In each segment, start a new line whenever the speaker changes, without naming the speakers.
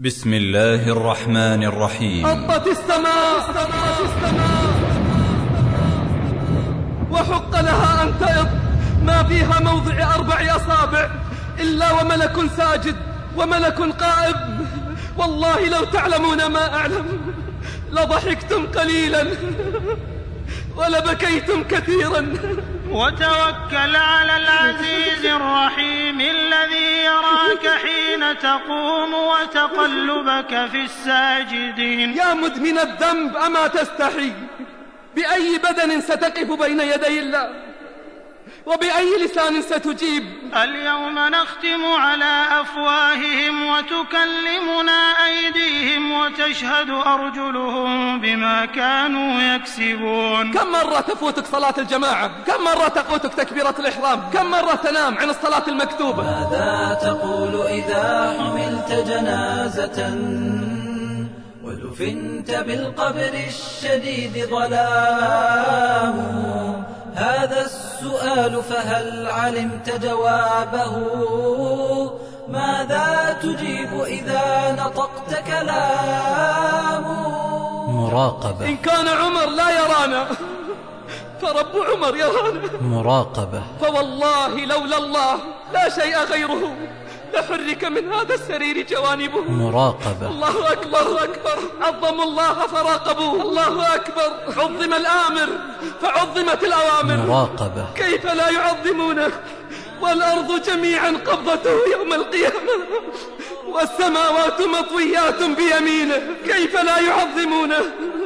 بسم الله الرحمن الرحيم.
هبت السماء وحق لها أن تئط، ما فيها موضع 4 أصابع إلا وملك ساجد وملك قائم. والله لو تعلمون ما أعلم لضحكتم قليلا ولبكيتم كثيرا.
وتوكل على العزيز الرحيم الذي يراك حين تقوم وتقلبك في الساجدين.
يا مدمن الذنب أما تستحي؟ بأي بدن ستقف بين يدي الله؟ وبأي لسان ستجيب؟
اليوم نختم على أفواههم وتكلمنا أيديهم وتشهد أرجلهم بما كانوا يكسبون.
كم مرة تفوتك صلاة الجماعة؟ كم مرة تفوتك تكبيرة الإحرام؟ كم مرة تنام عن الصلاة المكتوبة؟
ماذا تقول إذا حملت جنازة ودفنت بالقبر الشديد ظلام؟ هذا السؤال فهل علمت جوابه؟ ماذا تجيب إذا نطقت كلامه؟
مراقبة.
إن كان عمر لا يرانا فرب عمر يرانا.
مراقبة.
فوالله لولا الله لا شيء غيره لحرك من هذا السرير جوانبه.
مراقبة.
الله أكبر أكبر. عظموا الله فراقبوه. الله أكبر. عظم الآمر فعظمت الأوامر.
مراقبة.
كيف لا يعظمونه والأرض جميعا قبضته يوم القيامة والسماوات مطويات بيمينه؟ كيف لا يعظمونه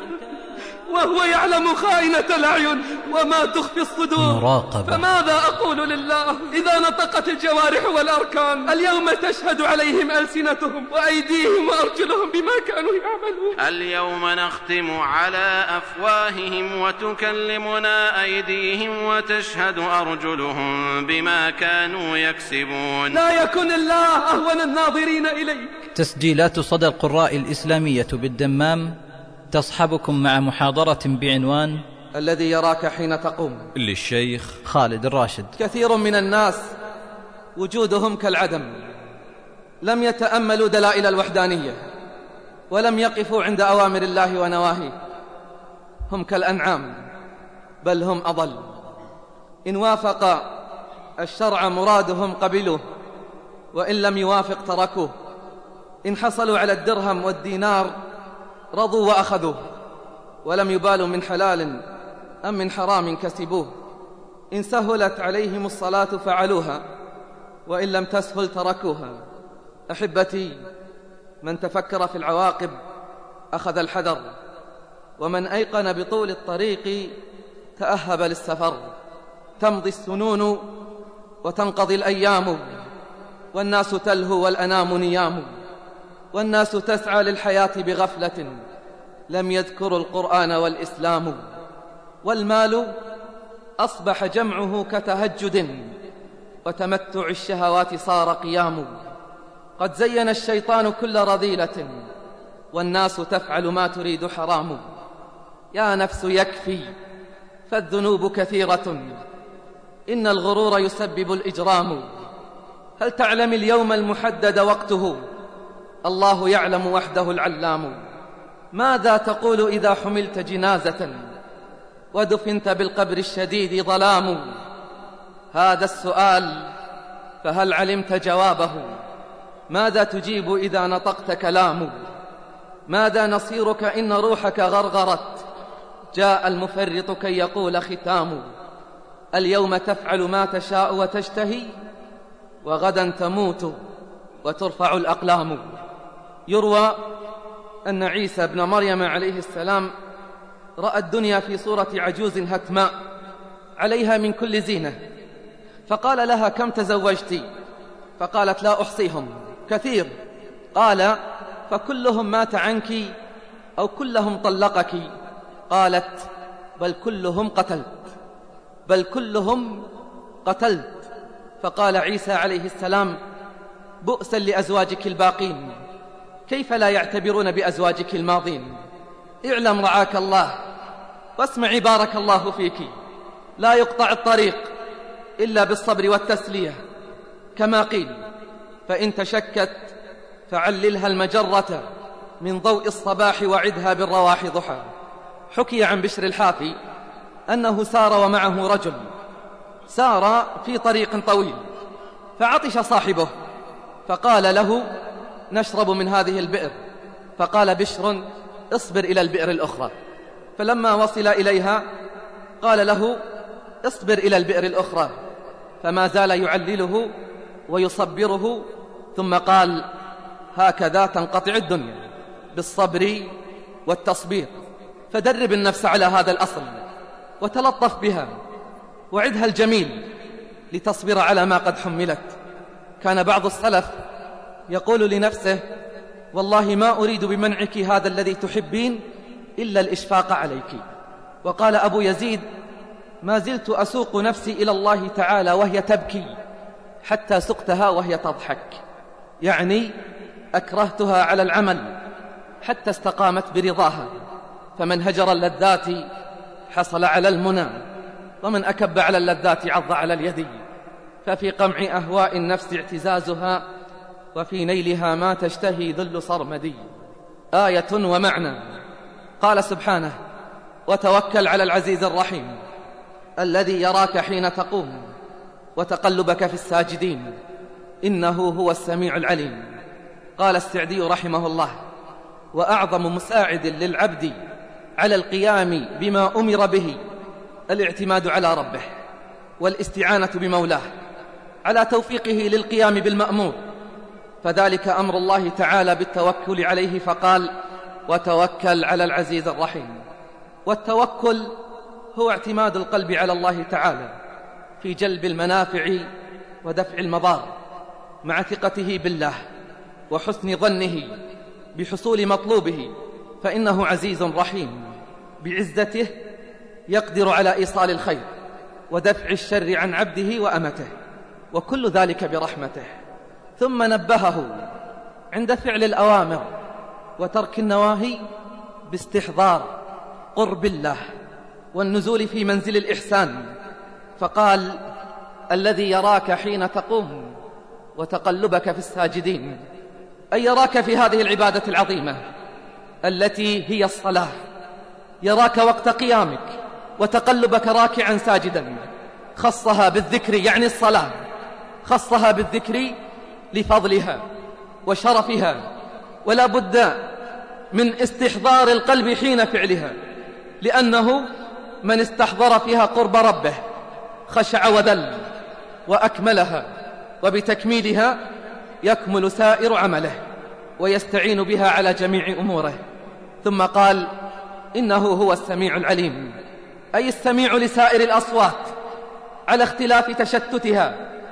وهو يعلم خائنة الأعين وما تخفي الصدور؟
مراقبة.
فماذا أقول لله إذا نطقت الجوارح والأركان؟ اليوم تشهد عليهم ألسنتهم وأيديهم وأرجلهم بما كانوا يعملون.
اليوم نختم على أفواههم وتكلمنا أيديهم وتشهد أرجلهم بما كانوا يكسبون.
لا يكن الله أهون الناظرين إليك.
تسجيلات صدى القراء الإسلامية بالدمام تصحبكم مع محاضرة بعنوان
الذي يراك حين تقوم،
للشيخ
خالد الراشد.
كثير من الناس وجودهم كالعدم، لم يتأملوا دلائل الوحدانية ولم يقفوا عند أوامر الله ونواهيه. هم كالأنعام بل هم أضل. إن وافق الشرع مرادهم قبلوه وإن لم يوافق تركوه. إن حصلوا على الدرهم والدينار رضوا وأخذوه ولم يبالوا من حلال أم من حرام كسبوه. إن سهلت عليهم الصلاة فعلوها وإن لم تسهل تركوها. أحبتي، من تفكر في العواقب أخذ الحذر، ومن أيقن بطول الطريق تأهب للسفر. تمضي السنون وتنقضي الأيام والناس تلهو والأنام نيام، والناس تسعى للحياة بغفلة لم يذكروا القرآن والإسلام. والمال أصبح جمعه كتهجد وتمتع الشهوات صار قيام. قد زين الشيطان كل رذيلة والناس تفعل ما تريد حرام. يا نفس يكفي فالذنوب كثيرة إن الغرور يسبب الإجرام. هل تعلم اليوم المحدد وقته؟ الله يعلم وحده العلام. ماذا تقول إذا حملت جنازة ودفنت بالقبر الشديد ظلام؟ هذا السؤال فهل علمت جوابه؟ ماذا تجيب إذا نطقت كلام؟ ماذا نصيرك إن روحك غرغرت؟ جاء المفرط كي يقول ختام. اليوم تفعل ما تشاء وتشتهي وغدا تموت وترفع الأقلام. يروى أن عيسى بن مريم عليه السلام رأى الدنيا في صورة عجوز هتماء عليها من كل زينة، فقال لها: كم تزوجت؟ فقالت: لا أحصيهم، كثير. قال: فكلهم مات عنك أو كلهم طلقك؟ قالت: بل كلهم قتلت، بل كلهم قتلت. فقال عيسى عليه السلام: بؤسا لأزواجك الباقين، كيف لا يعتبرون بأزواجك الماضين؟ اعلم رعاك الله واسمعي بارك الله فيك، لا يقطع الطريق إلا بالصبر والتسلية، كما قيل: فإن تشكت فعللها المجرة من ضوء الصباح وعدها بالرواح ضحى. حكي عن بشر الحافي أنه سار ومعه رجل، سار في طريق طويل فعطش صاحبه فقال له: نشرب من هذه البئر. فقال بشر: اصبر إلى البئر الأخرى. فلما وصل إليها قال له: اصبر إلى البئر الأخرى. فما زال يعلله ويصبره، ثم قال: هكذا تنقطع الدنيا، بالصبر والتصبير. فدرب النفس على هذا الأصل وتلطف بها وعدها الجميل لتصبر على ما قد حملت. كان بعض السلف يقول لنفسه: والله ما أريد بمنعك هذا الذي تحبين إلا الإشفاق عليك. وقال أبو يزيد: ما زلت أسوق نفسي إلى الله تعالى وهي تبكي حتى سقتها وهي تضحك، يعني أكرهتها على العمل حتى استقامت برضاها. فمن هجر اللذات حصل على المنى، ومن أكب على اللذات عض على اليد. ففي قمع أهواء النفس اعتزازها، وفي نيلها ما تشتهي ذل صرمدي. آية ومعنى. قال سبحانه: وتوكل على العزيز الرحيم الذي يراك حين تقوم وتقلبك في الساجدين إنه هو السميع العليم. قال السعدي رحمه الله: وأعظم مساعد للعبد على القيام بما أمر به الاعتماد على ربه والاستعانة بمولاه على توفيقه للقيام بالمأمور، فذلك أمر الله تعالى بالتوكل عليه، فقال: وتوكل على العزيز الرحيم. والتوكل هو اعتماد القلب على الله تعالى في جلب المنافع ودفع المضار، مع ثقته بالله وحسن ظنه بحصول مطلوبه، فإنه عزيز رحيم بعزته يقدر على إيصال الخير ودفع الشر عن عبده وأمته، وكل ذلك برحمته. ثم نبهه عند فعل الأوامر وترك النواهي باستحضار قرب الله والنزول في منزل الإحسان، فقال: الذي يراك حين تقوم وتقلبك في الساجدين، أي يراك في هذه العبادة العظيمة التي هي الصلاة، يراك وقت قيامك وتقلبك راكعا ساجدا. خصها بالذكر، يعني الصلاة خصها بالذكر لفضلها وشرفها، ولا بد من استحضار القلب حين فعلها، لأنه من استحضر فيها قرب ربه خشع وذل وأكملها، وبتكميلها يكمل سائر عمله ويستعين بها على جميع أموره. ثم قال: إنه هو السميع العليم، أي السميع لسائر الأصوات على اختلاف تشتتها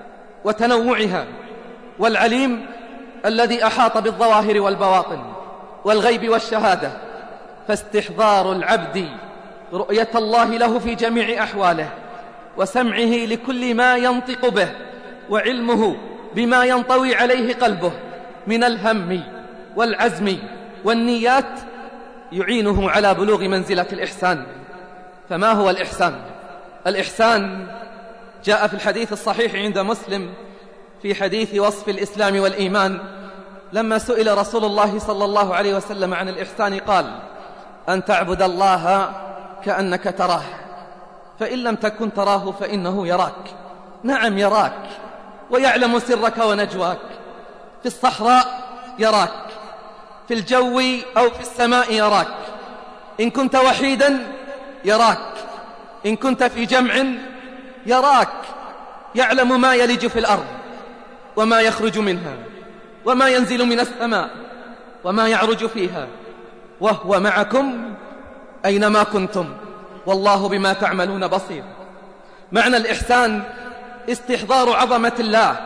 وتنوعها، والعليم الذي أحاط بالظواهر والبواطن والغيب والشهادة. فاستحضار العبد رؤية الله له في جميع أحواله، وسمعه لكل ما ينطق به، وعلمه بما ينطوي عليه قلبه من الهم والعزم والنيات، يعينه على بلوغ منزلة الإحسان. فما هو الإحسان؟ الإحسان جاء في الحديث الصحيح عند مسلم في حديث وصف الإسلام والإيمان، لما سئل رسول الله صلى الله عليه وسلم عن الإحسان قال: أن تعبد الله كأنك تراه، فإن لم تكن تراه فإنه يراك. نعم يراك ويعلم سرك ونجواك، في الصحراء يراك، في الجو أو في السماء يراك، إن كنت وحيدا يراك، إن كنت في جمع يراك، يعلم ما يلج في الأرض وما يخرج منها وما ينزل من السماء وما يعرج فيها، وهو معكم أينما كنتم والله بما تعملون بصير. معنى الإحسان استحضار عظمة الله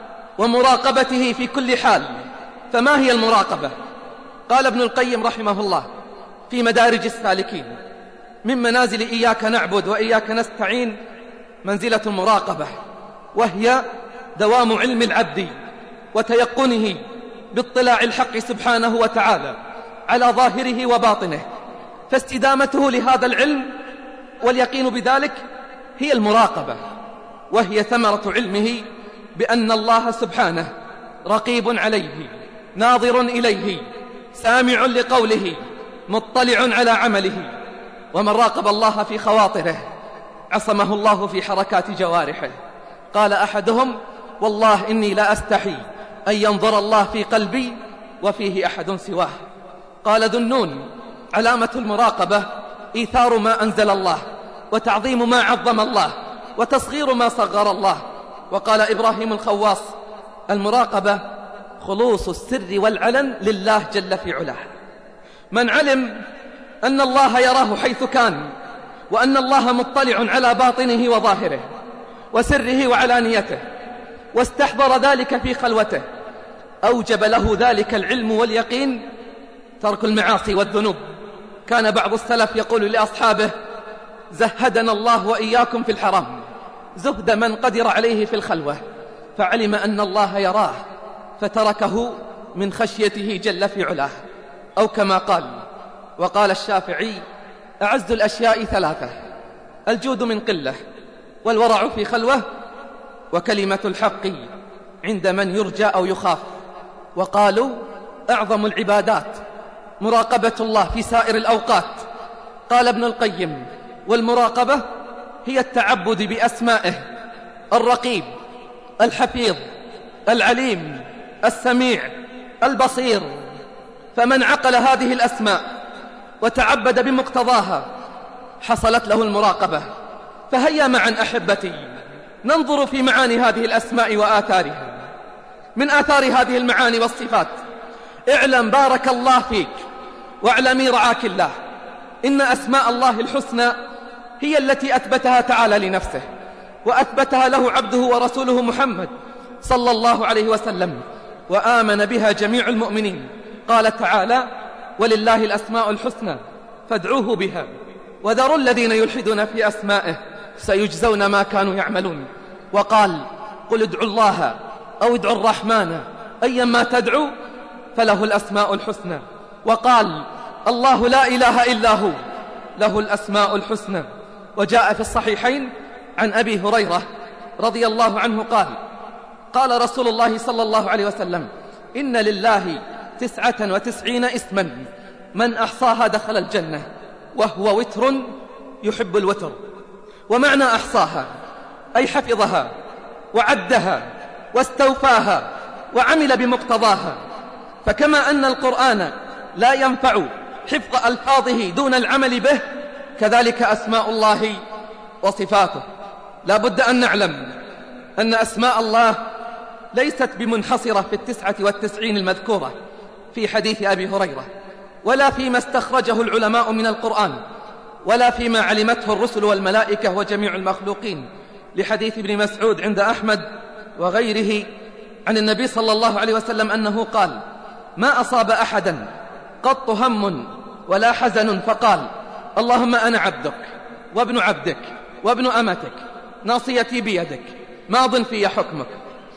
ومراقبته في كل حال. فما هي المراقبة؟ قال ابن القيم رحمه الله في مدارج السالكين: من منازل إياك نعبد وإياك نستعين منزلة المراقبة، وهي دوام علم العبد وتيقنه باطلاع الحق سبحانه وتعالى على ظاهره وباطنه، فاستدامته لهذا العلم واليقين بذلك هي المراقبة، وهي ثمرة علمه بأن الله سبحانه رقيب عليه ناظر إليه، سامع لقوله، مطلع على عمله. ومن راقب الله في خواطره عصمه الله في حركات جوارحه. قال أحدهم: والله إني لا أستحي أن ينظر الله في قلبي وفيه أحد سواه. قال ذو النون: علامة المراقبة إيثار ما أنزل الله، وتعظيم ما عظم الله، وتصغير ما صغر الله. وقال إبراهيم الخواص: المراقبة خلوص السر والعلن لله جل في علاه. من علم أن الله يراه حيث كان، وأن الله مطلع على باطنه وظاهره وسره وعلانيته، واستحضر ذلك في خلوته، أوجب له ذلك العلم واليقين ترك المعاصي والذنوب. كان بعض السلف يقول لأصحابه: زهدنا الله وإياكم في الحرام زهد من قدر عليه في الخلوة، فعلم أن الله يراه فتركه من خشيته جل في علاه. أو كما قال. وقال الشافعي: أعز الأشياء ثلاثة: الجود من قلة، والورع في خلوة، وكلمة الحق عند من يرجى أو يخاف. وقالوا: أعظم العبادات مراقبة الله في سائر الأوقات. قال ابن القيم: والمراقبة هي التعبد بأسمائه: الرقيب، الحفيظ، العليم، السميع، البصير. فمن عقل هذه الأسماء وتعبد بمقتضاها حصلت له المراقبة. فهيا معا أحبتي ننظر في معاني هذه الأسماء وآثارها. من آثار هذه المعاني والصفات: اعلم بارك الله فيك واعلمي رعاك الله، إن أسماء الله الحسنى هي التي أثبتها تعالى لنفسه، وأثبتها له عبده ورسوله محمد صلى الله عليه وسلم، وآمن بها جميع المؤمنين. قال تعالى: ولله الأسماء الحسنى فادعوه بها وذروا الذين يلحدون في أسمائه سيجزون ما كانوا يعملون. وقال: قل ادعوا الله أو ادعوا الرحمن أيما تدعوا فله الأسماء الحسنى. وقال: الله لا إله إلا هو له الأسماء الحسنى. وجاء في الصحيحين عن أبي هريرة رضي الله عنه قال: قال رسول الله صلى الله عليه وسلم: إن لله 99 اسما من أحصاها دخل الجنة، وهو وتر يحب الوتر. ومعنى أحصاها أي حفظها وعدها واستوفاها وعمل بمقتضاها. فكما أن القرآن لا ينفع حفظ ألفاظه دون العمل به، كذلك أسماء الله وصفاته. لا بد أن نعلم أن أسماء الله ليست بمنحصرة في 99 المذكورة في حديث أبي هريرة، ولا فيما استخرجه العلماء من القرآن، ولا فيما علمته الرسل والملائكة وجميع المخلوقين، لحديث ابن مسعود عند أحمد وغيره عن النبي صلى الله عليه وسلم أنه قال: ما أصاب أحدا قط هم ولا حزن فقال: اللهم أنا عبدك وابن عبدك وابن أمتك، ناصيتي بيدك، ماض في حكمك،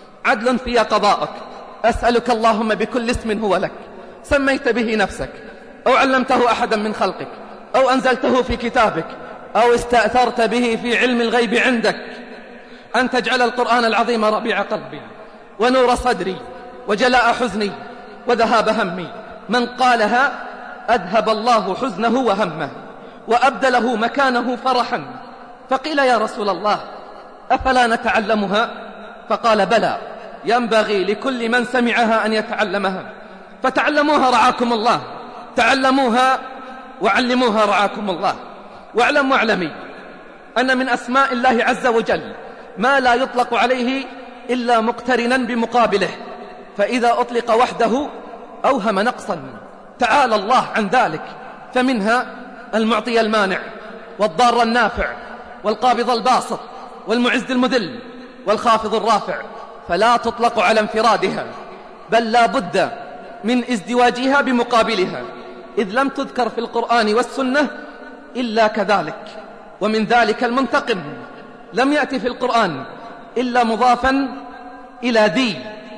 عدل في قضاءك، أسألك اللهم بكل اسم هو لك سميت به نفسك أو علمته أحدا من خلقك أو أنزلته في كتابك أو استأثرت به في علم الغيب عندك أن تجعل القرآن العظيم ربيع قلبي ونور صدري وجلاء حزني وذهاب همي. من قالها أذهب الله حزنه وهمه وأبدله مكانه فرحا. فقيل: يا رسول الله أفلا نتعلمها؟ فقال: بلى، ينبغي لكل من سمعها أن يتعلمها. فتعلموها رعاكم الله، تعلموها وعلموها رعاكم الله. واعلم واعلمي أن من أسماء الله عز وجل ما لا يطلق عليه إلا مقترنا بمقابله، فإذا أطلق وحده أوهم نقصا، تعالى الله عن ذلك. فمنها المعطي المانع، والضار النافع، والقابض الباسط، والمعز المذل، والخافض الرافع. فلا تطلق على انفرادها، بل لا بد من ازدواجها بمقابلها، إذ لم تذكر في القرآن والسنة إلا كذلك. ومن ذلك المنتقم، لم يأتي في القرآن إلا مضافا إلى ذي،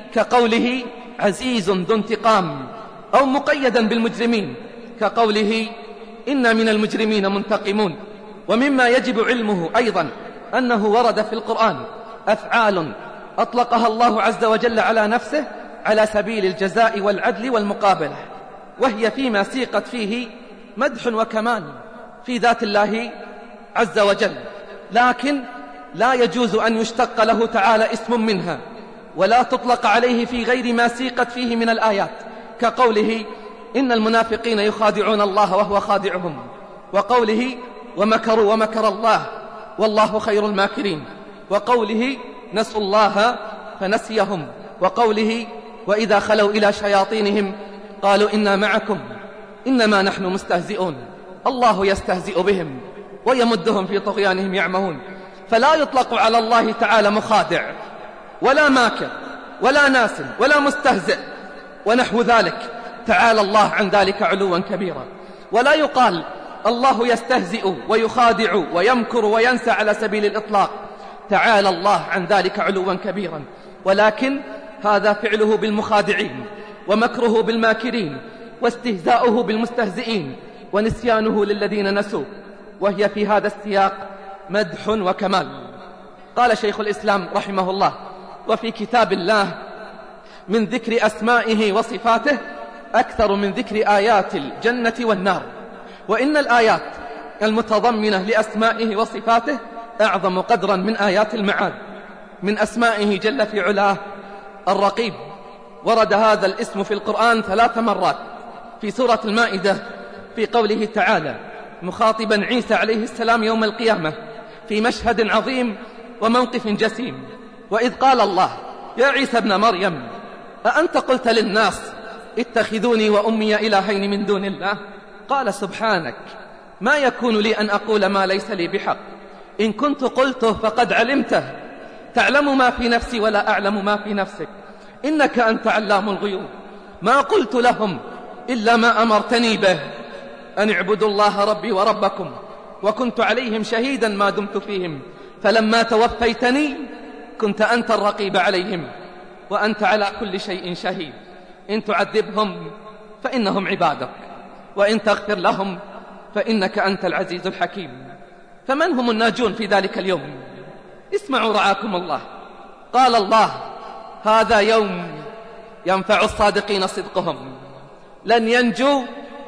كقوله عزيز ذو انتقام، أو مقيدا بالمجرمين كقوله إن من المجرمين منتقمون. ومما يجب علمه أيضا أنه ورد في القرآن أفعال أطلقها الله عز وجل على نفسه على سبيل الجزاء والعدل والمقابلة، وهي فيما سيقت فيه مدح وكمال في ذات الله عز وجل، لكن لا يجوز أن يشتق له تعالى اسم منها، ولا تطلق عليه في غير ما سيقت فيه من الآيات، كقوله إن المنافقين يخادعون الله وهو خادعهم، وقوله ومكروا ومكر الله والله خير الماكرين، وقوله نسوا الله فنسيهم، وقوله وإذا خلوا إلى شياطينهم قالوا إنا معكم إنما نحن مستهزئون، الله يستهزئ بهم ويمدهم في طغيانهم يعمهون. فلا يطلق على الله تعالى مخادع ولا ماكر ولا ناس ولا مستهزئ ونحو ذلك، تعالى الله عن ذلك علوا كبيرا. ولا يقال الله يستهزئ ويخادع ويمكر وينسى على سبيل الإطلاق، تعالى الله عن ذلك علوا كبيرا، ولكن هذا فعله بالمخادعين، ومكره بالماكرين، واستهزاؤه بالمستهزئين، ونسيانه للذين نسوا، وهي في هذا السياق مدح وكمال. قال شيخ الإسلام رحمه الله: وفي كتاب الله من ذكر أسمائه وصفاته أكثر من ذكر آيات الجنة والنار، وإن الآيات المتضمنة لأسمائه وصفاته أعظم قدرا من آيات المعاد. من أسمائه جل في علاه الرقيب، ورد هذا الاسم في القرآن 3 مرات، في سورة المائدة في قوله تعالى مخاطبا عيسى عليه السلام يوم القيامة في مشهد عظيم وموقف جسيم، وإذ قال الله يا عيسى ابن مريم أأنت قلت للناس اتخذوني وأمي إلهين من دون الله؟ قال سبحانك ما يكون لي أن أقول ما ليس لي بحق، إن كنت قلته فقد علمته، تعلم ما في نفسي ولا أعلم ما في نفسك، إنك أنت علام الغيوب. ما قلت لهم إلا ما أمرتني به، أن اعبدوا الله ربي وربكم، وكنت عليهم شهيدا ما دمت فيهم، فلما توفيتني كنت أنت الرقيب عليهم وأنت على كل شيء شهيد، إن تعذبهم فإنهم عبادك، وإن تغفر لهم فإنك أنت العزيز الحكيم. فمن هم الناجون في ذلك اليوم؟ اسمعوا رعاكم الله. قال الله هذا يوم ينفع الصادقين صدقهم، لن ينجو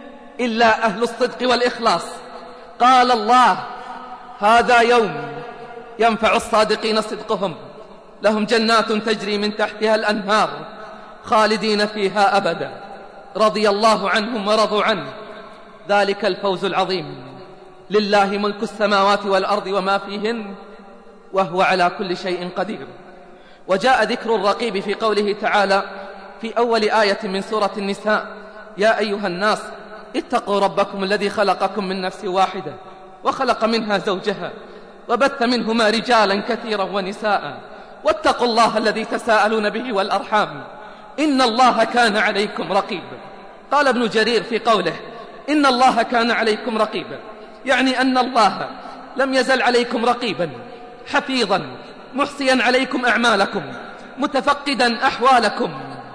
إلا أهل الصدق والإخلاص. قال الله هذا يوم ينفع الصادقين صدقهم، لهم جنات تجري من تحتها الأنهار خالدين فيها أبدا، رضي الله عنهم ورضوا عنه، ذلك الفوز العظيم. لله ملك السماوات والأرض وما فيهن وهو على كل شيء قدير. وجاء ذكر الرقيب في قوله تعالى في أول آية من سورة النساء يا أيها الناس اتقوا ربكم الذي خلقكم من نفس واحدة وخلق منها زوجها وبث منهما رجالا كثيرا ونساء واتقوا الله الذي تساءلون به والأرحام إن الله كان عليكم رقيبا. قال ابن جرير في قوله إن الله كان عليكم رقيبا، يعني أن الله لم يزل عليكم رقيبا حفيظا محصيا عليكم أعمالكم متفقدا أحوالكم.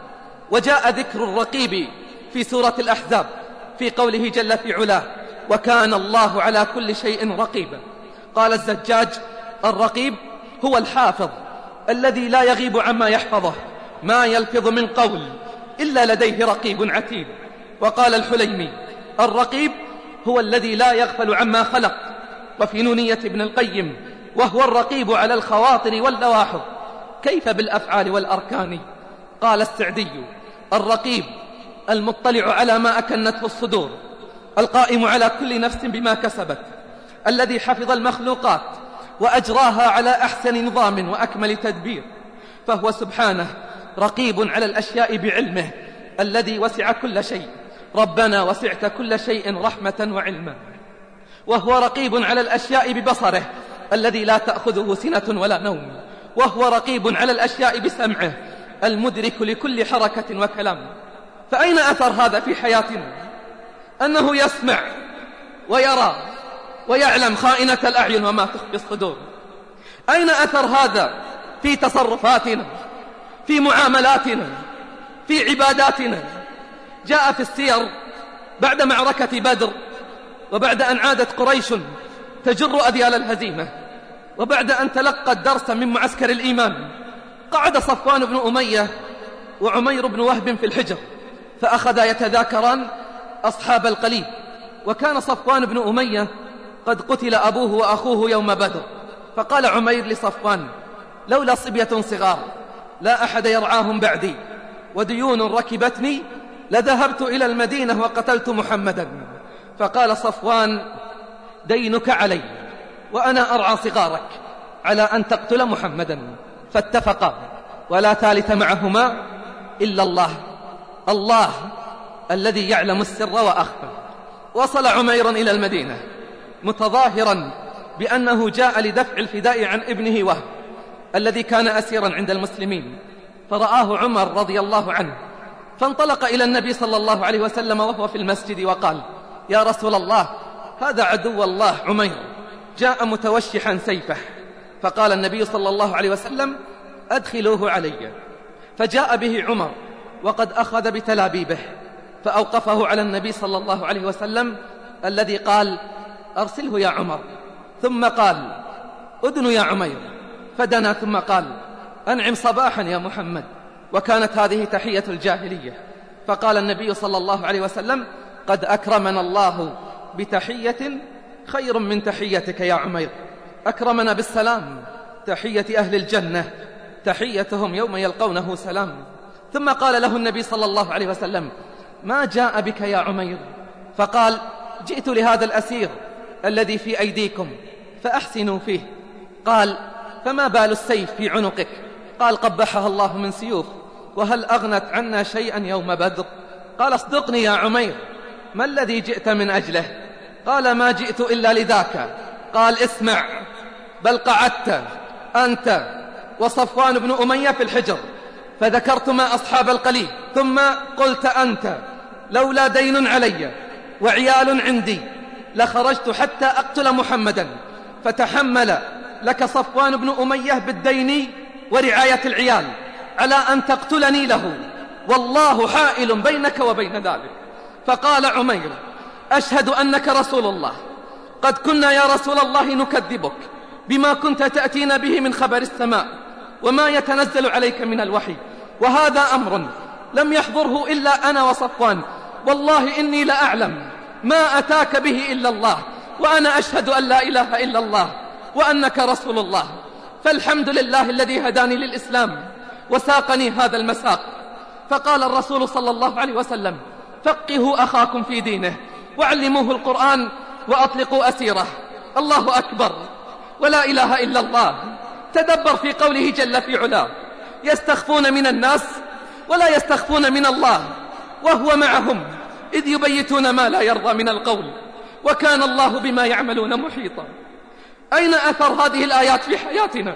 وجاء ذكر الرقيب في سورة الأحزاب في قوله جل في علاه وكان الله على كل شيء رقيبا. قال الزجاج الرقيب هو الحافظ الذي لا يغيب عما يحفظه، ما يلفظ من قول إلا لديه رقيب عتيد. وقال الحليمي الرقيب هو الذي لا يغفل عما خلق. وفي نونية ابن القيم وهو الرقيب على الخواطر واللواحظ كيف بالأفعال والأركان. قال السعدي الرقيب المطلع على ما أكنته الصدور، القائم على كل نفس بما كسبت، الذي حفظ المخلوقات وأجراها على أحسن نظام وأكمل تدبير، فهو سبحانه رقيب على الأشياء بعلمه الذي وسع كل شيء. ربنا وسعت كل شيء رحمة وعلما. وهو رقيب على الأشياء ببصره الذي لا تأخذه سنة ولا نوم. وهو رقيب على الأشياء بسمعه المدرك لكل حركة وكلام. فأين أثر هذا في حياتنا؟ أنه يسمع ويرى ويعلم خائنة الأعين وما تخفي الصدور. أين أثر هذا في تصرفاتنا، في معاملاتنا، في عباداتنا؟ جاء في السير بعد معركة بدر، وبعد أن عادت قريش تجر أذيال الهزيمة، وبعد أن تلقى الدرس من معسكر الإيمان، قعد صفوان بن أمية وعمير بن وهب في الحجر، فأخذا يتذاكران أصحاب القليب. وكان صفوان بن أمية قد قتل أبوه وأخوه يوم بدر، فقال عمير لصفوان: لولا صبية صغار لا أحد يرعاهم بعدي وديون ركبتني لذهبت إلى المدينة وقتلت محمدا. فقال صفوان: دينك علي وأنا أرعى صغارك على أن تقتل محمدا. فاتفقا، ولا ثالث معهما إلا الله الذي يعلم السر وأخفى. وصل عمير إلى المدينة متظاهرا بأنه جاء لدفع الفداء عن ابنه وهب الذي كان أسيرا عند المسلمين، فرآه عمر رضي الله عنه، فانطلق إلى النبي صلى الله عليه وسلم وهو في المسجد وقال: يا رسول الله، هذا عدو الله عمير جاء متوشحا سيفه. فقال النبي صلى الله عليه وسلم: أدخلوه علي. فجاء به عمر وقد أخذ بتلابيبه، فأوقفه على النبي صلى الله عليه وسلم الذي قال: أرسله يا عمر. ثم قال: أدن يا عمير. فدنا ثم قال: أنعم صباحا يا محمد. وكانت هذه تحية الجاهلية. فقال النبي صلى الله عليه وسلم: قد أكرمنا الله بتحية خير من تحيتك يا عمير. أكرمنا بالسلام، تحية أهل الجنة تحيتهم يوم يلقونه سلام. ثم قال له النبي صلى الله عليه وسلم: ما جاء بك يا عمير؟ فقال: جئت لهذا الأسير الذي في أيديكم فأحسنوا فيه. قال: فما بال السيف في عنقك؟ قال: قبحها الله من سيوف، وهل أغنت عنا شيئا يوم بدر؟ قال: اصدقني يا عمير، ما الذي جئت من أجله؟ قال: ما جئت إلا لذاك. قال: اسمع، بل قعدت أنت وصفوان بن أمية في الحجر فذكرتما أصحاب القليب، ثم قلت أنت: لولا دين علي وعيال عندي لخرجت حتى أقتل محمدا، فتحمل لك صفوان بن أمية بالدين ورعاية العيال على أن تقتلني له، والله حائل بينك وبين ذلك. فقال عمير: أشهد أنك رسول الله، قد كنا يا رسول الله نكذبك بما كنت تأتينا به من خبر السماء وما يتنزل عليك من الوحي، وهذا أمر لم يحضره إلا أنا وصفوان، والله إني لأعلم ما أتاك به إلا الله، وأنا أشهد أن لا إله إلا الله وأنك رسول الله. فالحمد لله الذي هداني للإسلام وساقني هذا المساق. فقال الرسول صلى الله عليه وسلم: فقهوا أخاكم في دينه وعلموه القرآن وأطلقوا أسيره. الله أكبر ولا إله إلا الله. تدبر في قوله جل في علاه: يستخفون من الناس ولا يستخفون من الله وهو معهم إذ يبيتون ما لا يرضى من القول وكان الله بما يعملون محيطا. أين أثر هذه الآيات في حياتنا؟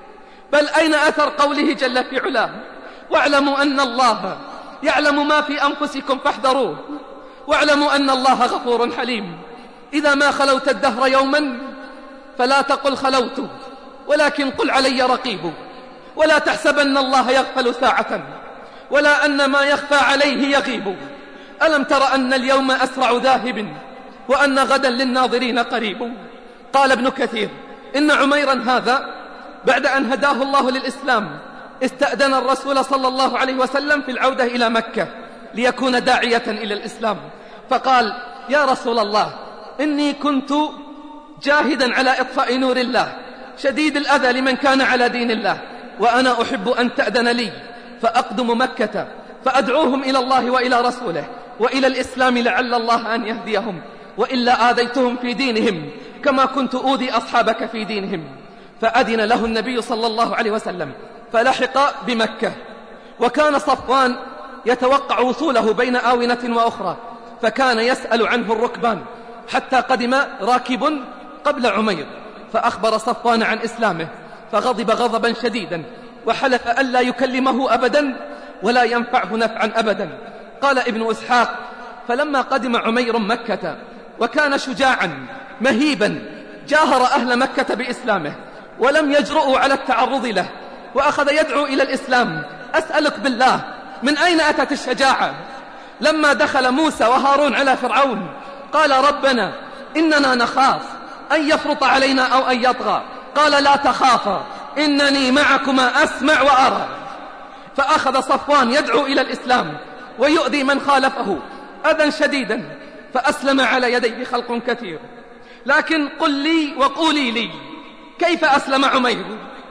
بل أين أثر قوله جل في علاه: واعلموا أن الله يعلم ما في أنفسكم فاحذروه واعلموا أن الله غفور حليم. إذا ما خلوت الدهر يوما فلا تقل خلوت، ولكن قل علي رقيب. ولا تحسبن الله يغفل ساعة ولا أن ما يخفى عليه يغيب. ألم تر أن اليوم أسرع ذاهب وأن غدا للناظرين قريب. قال ابن كثير: إن عميرا هذا بعد أن هداه الله للإسلام استأذن الرسول صلى الله عليه وسلم في العودة إلى مكة ليكون داعية إلى الإسلام، فقال: يا رسول الله، إني كنت جاهدا على إطفاء نور الله شديد الأذى لمن كان على دين الله، وأنا أحب أن تأذن لي فأقدم مكة فأدعوهم إلى الله وإلى رسوله وإلى الإسلام لعل الله أن يهديهم، وإلا آذيتهم في دينهم كما كنت أوذي أصحابك في دينهم. فأذن له النبي صلى الله عليه وسلم فلحق بمكة. وكان صفوان يتوقع وصوله بين آونة وأخرى، فكان يسأل عنه الركبان حتى قدم راكب قبل عمير، فأخبر صفوان عن إسلامه فغضب غضبا شديدا وحلف ألا يكلمه أبدا ولا ينفعه نفعا أبدا. قال ابن إسحاق: فلما قدم عمير مكة وكان شجاعا مهيبا جاهر أهل مكة بإسلامه ولم يجرؤوا على التعرض له، وأخذ يدعو إلى الإسلام: أسألك بالله من أين أتت الشجاعة؟ لما دخل موسى وهارون على فرعون قال: ربنا إننا نخاف أن يفرط علينا أو أن يطغى. قال: لا تخافا إنني معكما أسمع وأرى. فأخذ صفوان يدعو إلى الإسلام ويؤذي من خالفه أذى شديدا، فأسلم على يديه خلق كثير. لكن قل لي وقولي لي، كيف أسلم عمير؟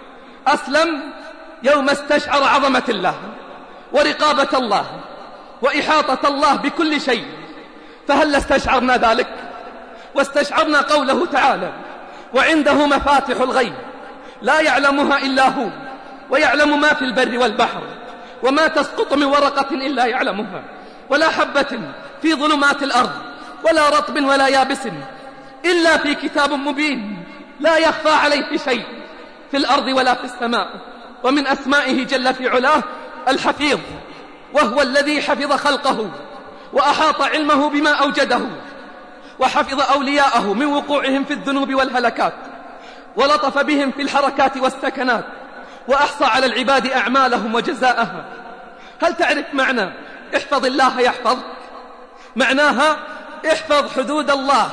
أسلم يوم استشعر عظمة الله ورقابة الله وإحاطة الله بكل شيء. فهل استشعرنا ذلك؟ واستشعرنا قوله تعالى: وعنده مفاتح الغيب لا يعلمها إلا هو ويعلم ما في البر والبحر وما تسقط من ورقة إلا يعلمها ولا حبة في ظلمات الأرض ولا رطب ولا يابس إلا في كتاب مبين لا يخفى عليه شيء في الأرض ولا في السماء. ومن أسمائه جل في علاه الحفيظ، وهو الذي حفظ خلقه وأحاط علمه بما أوجده، وحفظ أولياءه من وقوعهم في الذنوب والهلكات، ولطف بهم في الحركات والسكنات، وأحصى على العباد أعمالهم وجزاءها. هل تعرف معنى احفظ الله يحفظك؟ معناها احفظ حدود الله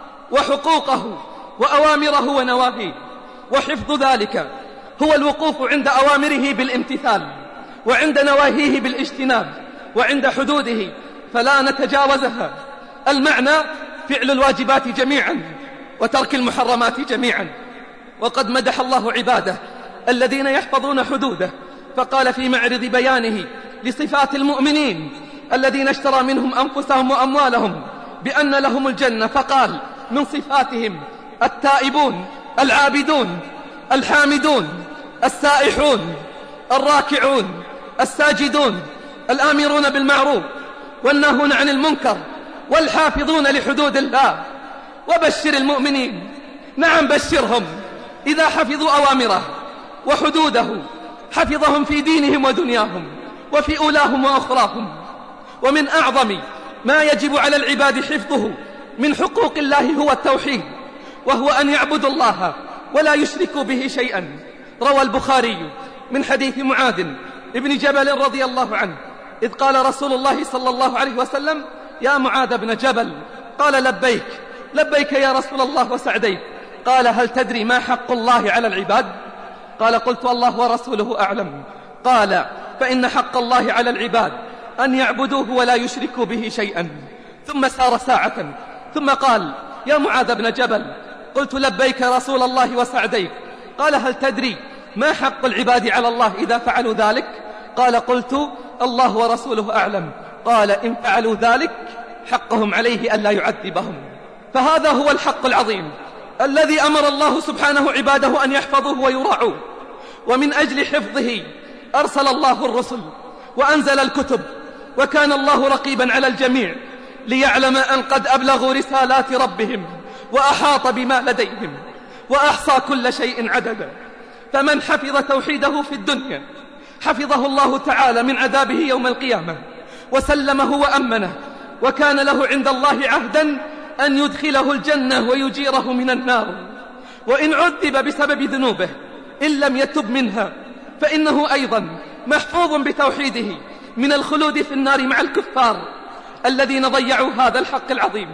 وحقوقه وأوامره ونواهيه، وحفظ ذلك هو الوقوف عند أوامره بالامتثال، وعند نواهيه بالاجتناب، وعند حدوده فلا نتجاوزها. المعنى فعل الواجبات جميعا وترك المحرمات جميعا. وقد مدح الله عباده الذين يحفظون حدوده، فقال في معرض بيانه لصفات المؤمنين الذين اشترى منهم أنفسهم وأموالهم بأن لهم الجنة، فقال من صفاتهم التائبون العابدون الحامدون السائحون الراكعون الساجدون الآمرون بالمعروف والناهون عن المنكر والحافظون لحدود الله. وبشر المؤمنين، نعم بشرهم، إذا حفظوا أوامره وحدوده حفظهم في دينهم ودنياهم وفي أولاهم وأخراهم. ومن أعظم ما يجب على العباد حفظه من حقوق الله هو التوحيد، وهو أن يعبدوا الله ولا يشركوا به شيئا. روى البخاري من حديث معاذ ابن جبل رضي الله عنه إذ قال رسول الله صلى الله عليه وسلم: يا معاذ بن جبل. قال: لبيك لبيك يا رسول الله وسعديك. قال: هل تدري ما حق الله على العباد؟ قال: قلت: الله ورسوله أعلم. قال: فإن حق الله على العباد أن يعبدوه ولا يشركوا به شيئا. ثم سار ساعة ثم قال: يا معاذ بن جبل. قلت: لبيك رسول الله وسعديك. قال: هل تدري ما حق العباد على الله إذا فعلوا ذلك؟ قال: قلت: الله ورسوله أعلم. قال: إن فعلوا ذلك حقهم عليه ألا يعذبهم. فهذا هو الحق العظيم الذي أمر الله سبحانه عباده أن يحفظوه ويراعوه. ومن أجل حفظه أرسل الله الرسل وأنزل الكتب، وكان الله رقيبا على الجميع ليعلم أن قد أبلغوا رسالات ربهم وأحاط بما لديهم وأحصى كل شيء عددا. فمن حفظ توحيده في الدنيا حفظه الله تعالى من عذابه يوم القيامة وسلمه وأمنه، وكان له عند الله عهدا أن يدخله الجنة ويجيره من النار. وإن عذب بسبب ذنوبه إن لم يتب منها فإنه أيضا محفوظ بتوحيده من الخلود في النار مع الكفار الذين ضيعوا هذا الحق العظيم.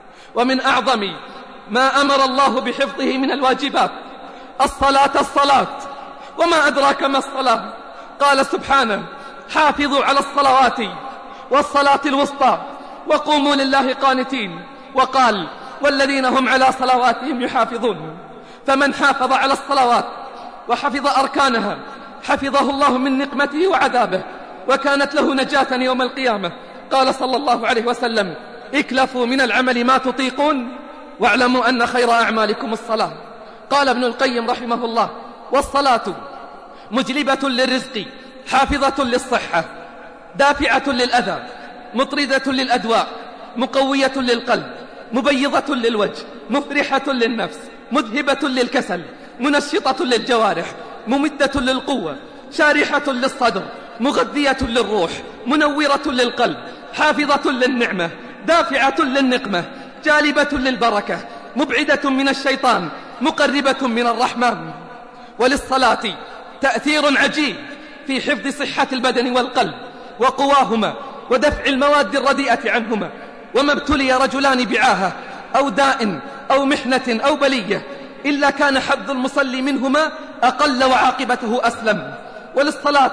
ومن أعظم ما أمر الله بحفظه من الواجبات الصلاة. وما أدراك ما الصلاة؟ قال سبحانه: حافظوا على الصلوات والصلاة الوسطى وقوموا لله قانتين. وقال: والذين هم على صلواتهم يحافظون. فمن حافظ على الصلوات وحفظ أركانها حفظه الله من نقمته وعذابه، وكانت له نجاة يوم القيامة. قال صلى الله عليه وسلم: اكلفوا من العمل ما تطيقون واعلموا أن خير أعمالكم الصلاة. قال ابن القيم رحمه الله: والصلاة مجلبة للرزق، حافظة للصحة، دافعة للأذى، مطردة للأدواء، مقوية للقلب، مبيضة للوجه، مفرحة للنفس، مذهبة للكسل، منشطة للجوارح، ممدة للقوة، شارحة للصدر، مغذية للروح، منورة للقلب، حافظة للنعمة، دافعة للنقمة، جالبة للبركة، مبعدة من الشيطان، مقربة من الرحمن. وللصلاة تأثير عجيب في حفظ صحة البدن والقلب وقواهما ودفع المواد الرديئة عنهما. وما ابتلي رجلان بعاهة أو داء أو محنة أو بلية إلا كان حظ المصلي منهما أقل وعاقبته أسلم. وللصلاة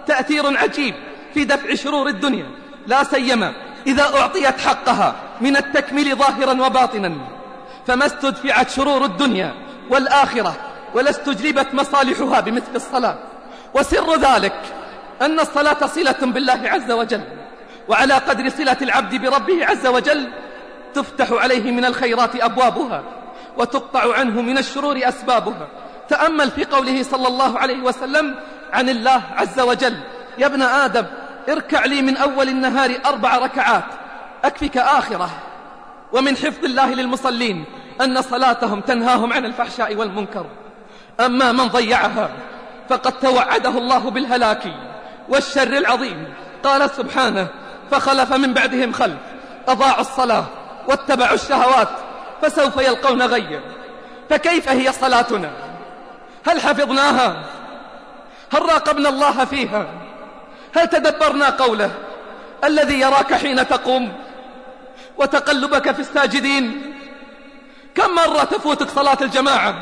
تأثير عجيب في دفع شرور الدنيا، لا سيما إذا أعطيت حقها من التكميل ظاهرا وباطنا، فما استدفعت شرور الدنيا والآخرة ولا استجلبت مصالحها بمثل الصلاة. وسر ذلك أن الصلاة صلة بالله عز وجل، وعلى قدر صلة العبد بربه عز وجل تفتح عليه من الخيرات أبوابها وتقطع عنه من الشرور أسبابها. تأمل في قوله صلى الله عليه وسلم عن الله عز وجل: يا ابن آدم اركع لي من أول النهار 4 ركعات أكفك آخرة. ومن حفظ الله للمصلين أن صلاتهم تنهاهم عن الفحشاء والمنكر. أما من ضيعها فقد توعده الله بالهلاك والشر العظيم. قال سبحانه: فخلف من بعدهم خلف أضاعوا الصلاة واتبعوا الشهوات فسوف يلقون غيا. فكيف هي صلاتنا؟ هل حفظناها؟ هل راقبنا الله فيها؟ هل تدبرنا قوله: الذي يراك حين تقوم وتقلبك في الساجدين؟ كم مرة تفوتك صلاة الجماعة؟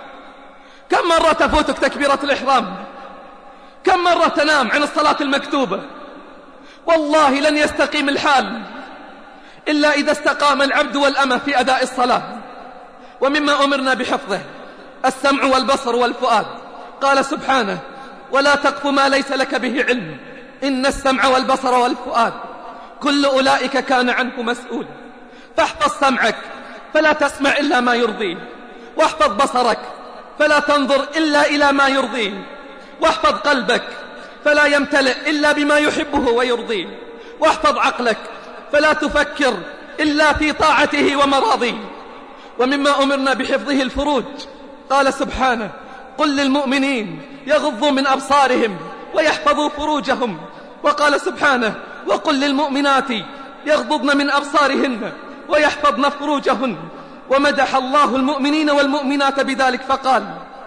كم مرة تفوتك تكبيرة الإحرام؟ كم مرة تنام عن الصلاة المكتوبة؟ والله لن يستقيم الحال إلا إذا استقام العبد والأمة في أداء الصلاة. ومما أمرنا بحفظه السمع والبصر والفؤاد. قال سبحانه: ولا تقف ما ليس لك به علم إن السمع والبصر والفؤاد كل أولئك كان عنه مسؤولا. فاحفظ سمعك فلا تسمع إلا ما يرضيه، واحفظ بصرك فلا تنظر إلا إلى ما يرضيه، واحفظ قلبك فلا يمتلئ إلا بما يحبه ويرضيه، واحفظ عقلك فلا تفكر إلا في طاعته ومراضيه. ومما أمرنا بحفظه الفروج. قال سبحانه: قل للمؤمنين يغضوا من أبصارهم ويحفظوا فروجهم. وقال سبحانه: وقل للمؤمنات يغضضن من أبصارهن ويحفظن فروجهن. ومدح الله المؤمنين والمؤمنات بذلك فقال: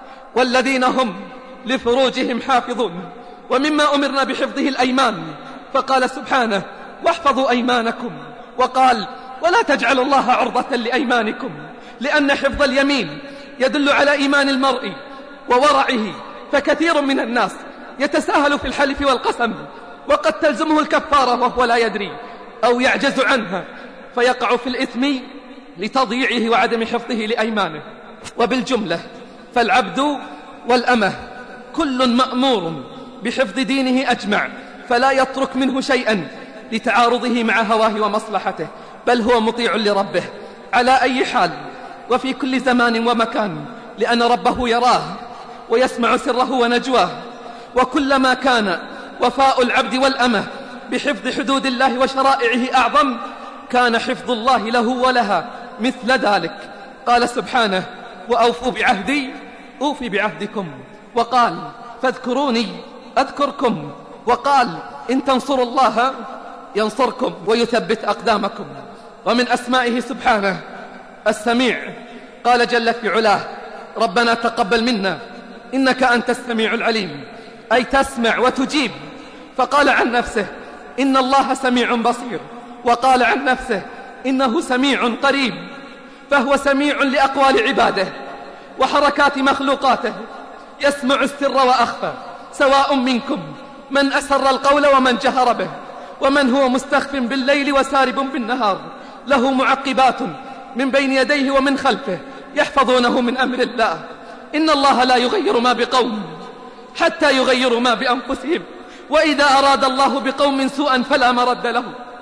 والذين هم لفروجهم حافظون. ومما أمرنا بحفظه الأيمان. فقال سبحانه: واحفظوا أيمانكم. وقال: ولا تجعلوا الله عرضة لأيمانكم، لأن حفظ اليمين يدل على إيمان المرء وورعه. فكثير من الناس يتساهل في الحلف والقسم وقد تلزمه الكفارة وهو لا يدري أو يعجز عنها، فيقع في الإثم لتضييعه وعدم حفظه لأيمانه. وبالجملة فالعبد والأمة كل مأمور بحفظ دينه أجمع، فلا يترك منه شيئا لتعارضه مع هواه ومصلحته، بل هو مطيع لربه على أي حال وفي كل زمان ومكان، لأن ربه يراه ويسمع سره ونجواه. وكلما كان وفاء العبد والأمة بحفظ حدود الله وشرائعه أعظم، كان حفظ الله له ولها مثل ذلك. قال سبحانه: وأوفوا بعهدي أوفي بعهدكم. وقال: فاذكروني أذكركم. وقال: إن تنصروا الله ينصركم ويثبت أقدامكم. ومن أسمائه سبحانه السميع. قال جل في علاه: ربنا تقبل منا إنك أنت السميع العليم، أي تسمع وتجيب. فقال عن نفسه: إن الله سميع بصير. وقال عن نفسه: إنه سميع قريب. فهو سميع لأقوال عباده وحركات مخلوقاته، يسمع السر وأخفى، سواء منكم من أسر القول ومن جهر به، ومن هو مستخف بالليل وسارب بالنهار، له معقبات من بين يديه ومن خلفه يحفظونه من أمر الله. إن الله لا يغير ما بقوم حتى يغيروا ما بأنفسهم، وإذا أراد الله بقوم سوءا فلا مرد له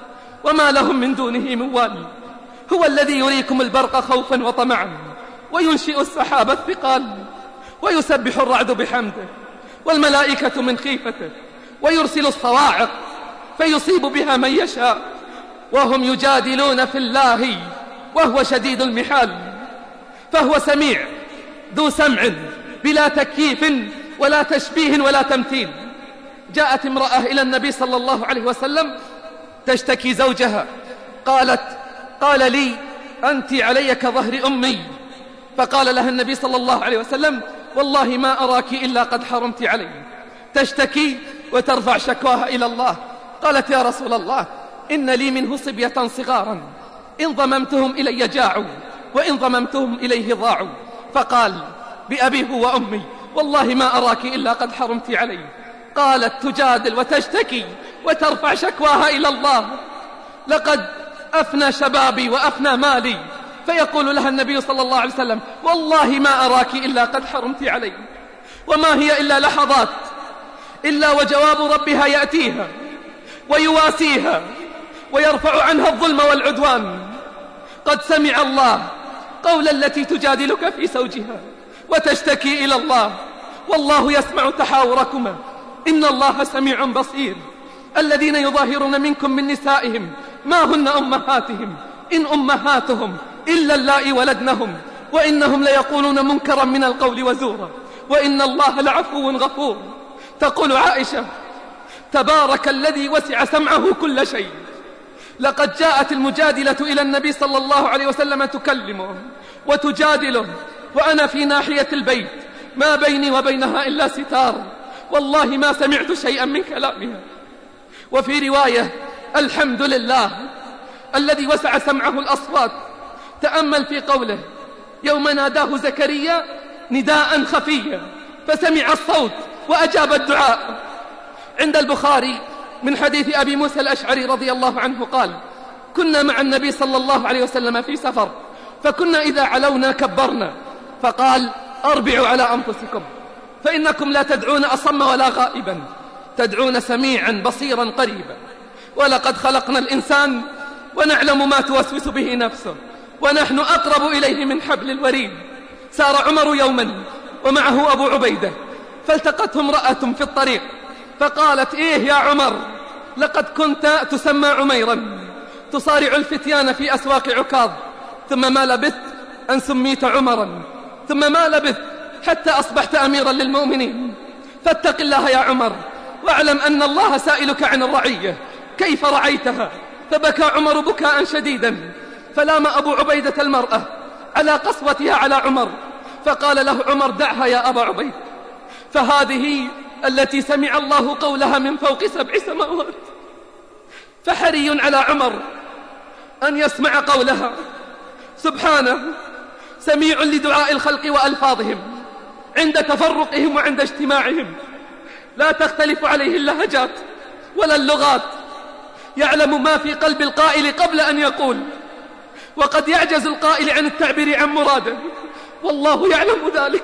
وما لهم من دونه من والي. هو الذي يريكم البرق خوفا وطمعا وينشئ السحاب الثقال، ويسبح الرعد بحمده والملائكة من خيفته، ويرسل الصواعق فيصيب بها من يشاء، وهم يجادلون في الله وهو شديد المحال. فهو سميع ذو سمع بلا تكييف ولا تشبيه ولا تمثيل. جاءت امرأة إلى النبي صلى الله عليه وسلم تشتكي زوجها، قال لي أنت علي كظهر أمي. فقال لها النبي صلى الله عليه وسلم: والله ما أراك إلا قد حرمت علي. تشتكي وترفع شكواها إلى الله. قالت: يا رسول الله، إن لي منه صبية صغارا، إن ضممتهم إلي جاعوا وإن ضممتهم إليه ضاعوا. فقال: بأبيه وأمي والله ما أراك إلا قد حرمت علي. قالت تجادل وتشتكي وترفع شكواها إلى الله: لقد أفنى شبابي وأفنى مالي. فيقول لها النبي صلى الله عليه وسلم: والله ما أراك إلا قد حرمت علي، وما هي إلا لحظات إلا وجواب ربها يأتيها ويواسيها ويرفع عنها الظلم والعدوان. قد سمع الله قول التي تجادلك في زوجها وتشتكي إلى الله، والله يسمع تحاوركما إن الله سميع بصير. الذين يظاهرون منكم من نسائهم ما هن أمهاتهم إن أمهاتهم إلا اللائي ولدنهم وإنهم ليقولون منكرا من القول وزورا وإن الله لعفو غفور. تقول عائشة: تبارك الذي وسع سمعه كل شيء. لقد جاءت المجادلة إلى النبي صلى الله عليه وسلم تكلمه وتجادله وأنا في ناحية البيت ما بيني وبينها إلا ستار، والله ما سمعت شيئا من كلامها. وفي رواية: الحمد لله الذي وسع سمعه الأصوات. تأمل في قوله: يوم ناداه زكريا نداء خفيا فسمع الصوت وأجاب الدعاء. عند البخاري من حديث أبي موسى الأشعري رضي الله عنه قال: كنا مع النبي صلى الله عليه وسلم في سفر، فكنا إذا علونا كبرنا، فقال: أربعوا على أنفسكم فإنكم لا تدعون أصم ولا غائبا، تدعون سميعا بصيرا قريبا. ولقد خلقنا الإنسان ونعلم ما توسوس به نفسه ونحن أقرب إليه من حبل الوريد. سار عمر يوما ومعه أبو عبيدة، فالتقته امرأة في الطريق فقالت: إيه يا عمر، لقد كنت تسمى عميرا تصارع الفتيان في أسواق عكاظ، ثم ما لبثت أن سميت عمرا، ثم ما لبثت حتى أصبحت أميرا للمؤمنين. فاتق الله يا عمر واعلم أن الله سائلك عن الرعية، كيف رعيتها؟ فبكى عمر بكاء شديدا، فلام أبو عبيدة المرأة على قسوتها على عمر، فقال له عمر: دعها يا أبا عبيدة، فهذه التي سمع الله قولها من فوق 7 سماوات، فحري على عمر أن يسمع قولها. سبحانه سميع لدعاء الخلق وألفاظهم عند تفرقهم وعند اجتماعهم، لا تختلف عليه اللهجات ولا اللغات، يعلم ما في قلب القائل قبل أن يقول، وقد يعجز القائل عن التعبير عن مراده، والله يعلم ذلك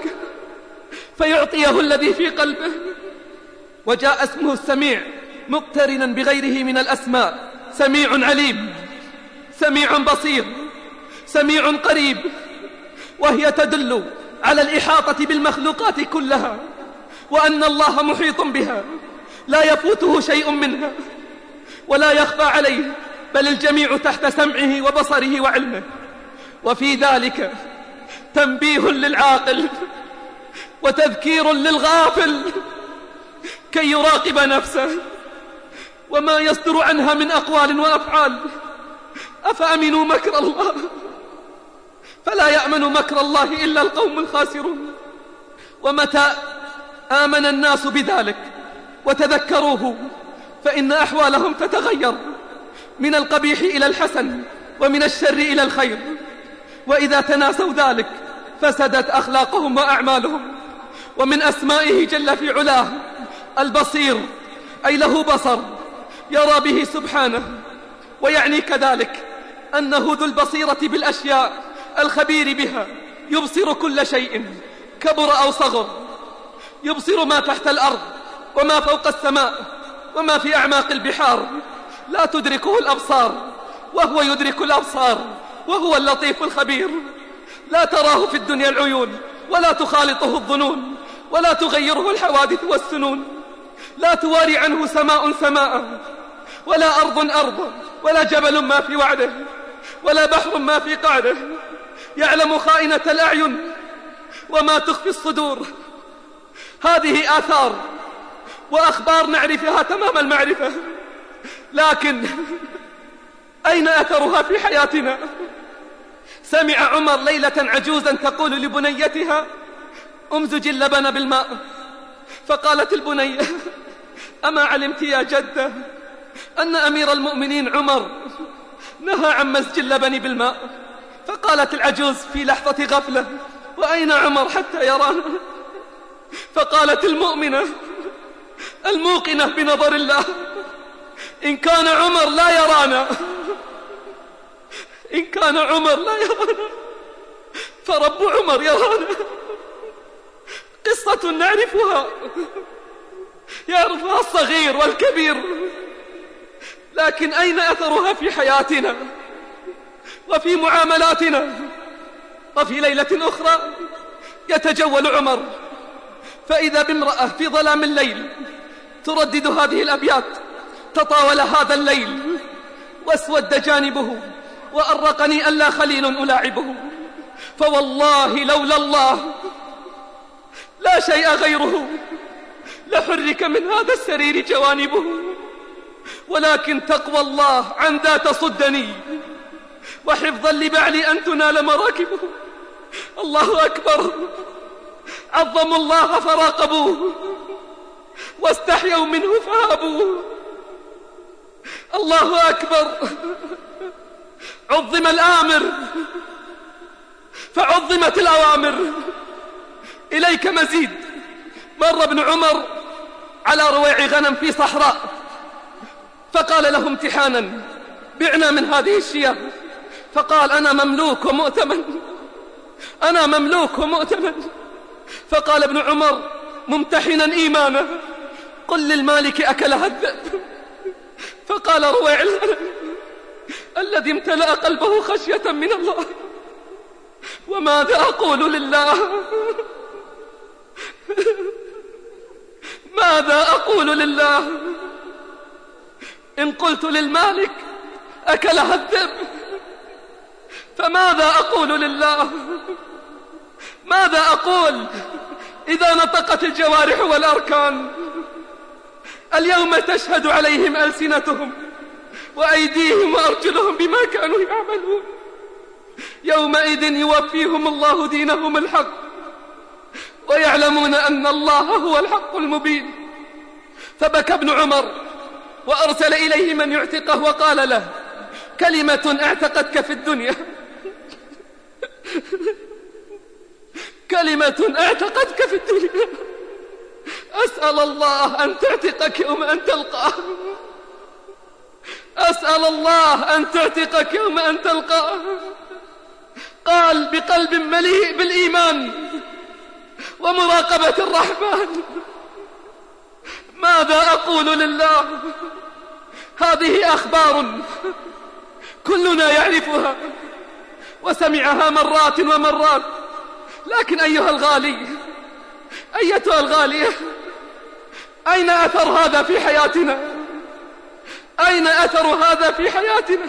فيعطيه الذي في قلبه. وجاء اسمه السميع مقترنا بغيره من الأسماء: سميع عليم، سميع بصير، سميع قريب، وهي تدل على الإحاطة بالمخلوقات كلها، وأن الله محيط بها لا يفوته شيء منها ولا يخفى عليه، بل الجميع تحت سمعه وبصره وعلمه. وفي ذلك تنبيه للعاقل وتذكير للغافل كي يراقب نفسه وما يصدر عنها من أقوال وأفعال. أفأمنوا مكر الله؟ فلا يأمن مكر الله إلا القوم الخاسرون. ومتى آمن الناس بذلك وتذكروه فإن أحوالهم تتغير من القبيح إلى الحسن ومن الشر إلى الخير، وإذا تناسوا ذلك فسدت أخلاقهم وأعمالهم. ومن أسمائه جل في علاه البصير، أي له بصر يرى به سبحانه، ويعني كذلك أنه ذو البصيرة بالأشياء الخبير بها، يبصر كل شيء كبر أو صغر، يبصر ما تحت الأرض وما فوق السماء وما في أعماق البحار، لا تدركه الأبصار وهو يدرك الأبصار، وهو اللطيف الخبير. لا تراه في الدنيا العيون ولا تخالطه الظنون ولا تغيره الحوادث والسنون، لا تواري عنه سماء سماء ولا أرض أرضا ولا جبل ما في وعده ولا بحر ما في قعده. يعلم خائنة الأعين وما تخفي الصدور. هذه آثار وأخبار نعرفها تمام المعرفة، لكن أين أثرها في حياتنا؟ سمع عمر ليلة عجوزا تقول لبنيتها: أمزج اللبن بالماء. فقالت البنية: أما علمت يا جدة أن أمير المؤمنين عمر نهى عن مزج اللبن بالماء؟ فقالت العجوز في لحظة غفلة: وأين عمر حتى يرانا؟ فقالت المؤمنة: الموقنة بنظر الله. إن كان عمر لا يرانا، إن كان عمر لا يرانا، فرب عمر يرانا. قصة نعرفها، يعرفها الصغير والكبير، لكن أين أثرها في حياتنا وفي معاملاتنا؟ وفي ليلة أخرى يتجول عمر فإذا بامرأة في ظلام الليل تردد هذه الأبيات: تطاول هذا الليل واسود جانبه وأرقني ألا خليل ألاعبه، فوالله لولا الله لا شيء غيره لحرك من هذا السرير جوانبه، ولكن تقوى الله عن ذا تصدني وحفظا لبعلي أن تنال مراكبه. الله أكبر. عظموا الله فراقبوه واستحيوا منه فهابوه. الله أكبر. عظم الآمر فعظمت الأوامر. إليك مزيد. مر ابن عمر على رويع غنم في صحراء فقال له امتحانا: بعنا من هذه الشياه. فقال: أنا مملوك ومؤتمن، أنا مملوك ومؤتمن. فقال ابن عمر ممتحنا إيمانه: قل للمالك أكلها الذئب. فقال رويع الغنم الذي امتلأ قلبه خشية من الله: وماذا أقول لله؟ ماذا أقول لله؟ إن قلت للمالك أكلها الذئب فماذا أقول لله؟ ماذا أقول إذا نطقت الجوارح والأركان؟ اليوم تشهد عليهم ألسنتهم وأيديهم وأرجلهم بما كانوا يعملون. يومئذ يوفيهم الله دينهم الحق ويعلمون أن الله هو الحق المبين. فبكى ابن عمر وأرسل إليه من يعتقه وقال له: كلمة اعتقتك في الدنيا، كلمة اعتقتك في الدنيا، أسأل الله أن تعتقك يوم أن تلقاه، أسأل الله أن تعتقك يوم أن تلقاه. قال بقلب مليء بالإيمان ومراقبة الرحمن: ماذا أقول لله؟ هذه أخبار كلنا يعرفها وسمعها مرات ومرات، لكن أيها الغالي، أيتها الغالية، أين أثر هذا في حياتنا؟ أين أثر هذا في حياتنا؟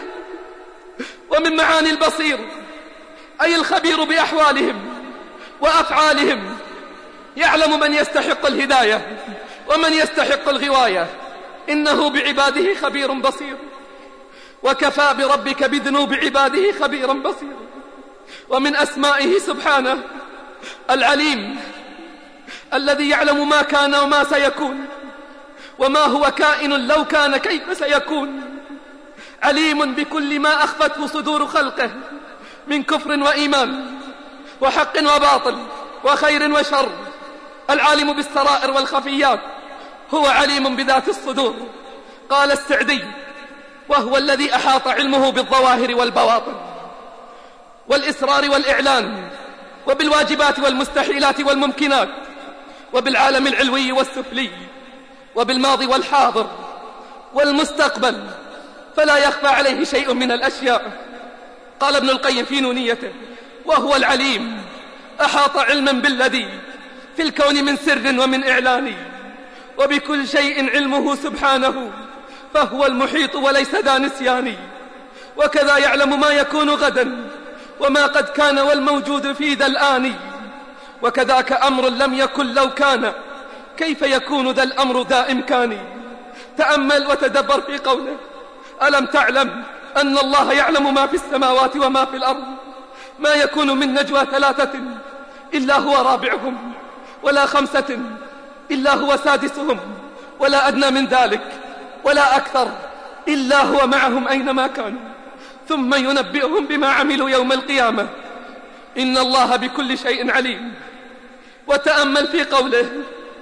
ومن معاني البصير أي الخبير بأحوالهم وأفعالهم، يعلم من يستحق الهداية ومن يستحق الغواية، إنه بعباده خبير بصير. وكفى بربك بذنوب عباده خبيرا بصيرا. ومن أسمائه سبحانه العليم الذي يعلم ما كان وما سيكون وما هو كائن لو كان كيف سيكون، عليم بكل ما أخفته صدور خلقه من كفر وإيمان وحق وباطل وخير وشر، العالم بالسرائر والخفيات، هو عليم بذات الصدور. قال السعدي: وهو الذي أحاط علمه بالظواهر والبواطن والإسرار والإعلان وبالواجبات والمستحيلات والممكنات وبالعالم العلوي والسفلي وبالماضي والحاضر والمستقبل، فلا يخفى عليه شيء من الأشياء. قال ابن القيم في نونيته: وهو العليم أحاط علما بالذي في الكون من سر ومن إعلان، وبكل شيء علمه سبحانه، فهو المحيط وليس ذا نسيان. وكذا يعلم ما يكون غدا وما قد كان والموجود في ذا الآن، وكذاك أمر لم يكن لو كان، كيف يكون ذا الأمر ذا إمكان. تأمل وتدبر في قوله: ألم تعلم أن الله يعلم ما في السماوات وما في الأرض، ما يكون من نجوى 3 إلا هو رابعهم، ولا 5 إلا هو سادسهم، ولا أدنى من ذلك ولا أكثر إلا هو معهم أينما كانوا، ثم ينبئهم بما عملوا يوم القيامة، إن الله بكل شيء عليم. وتأمل في قوله: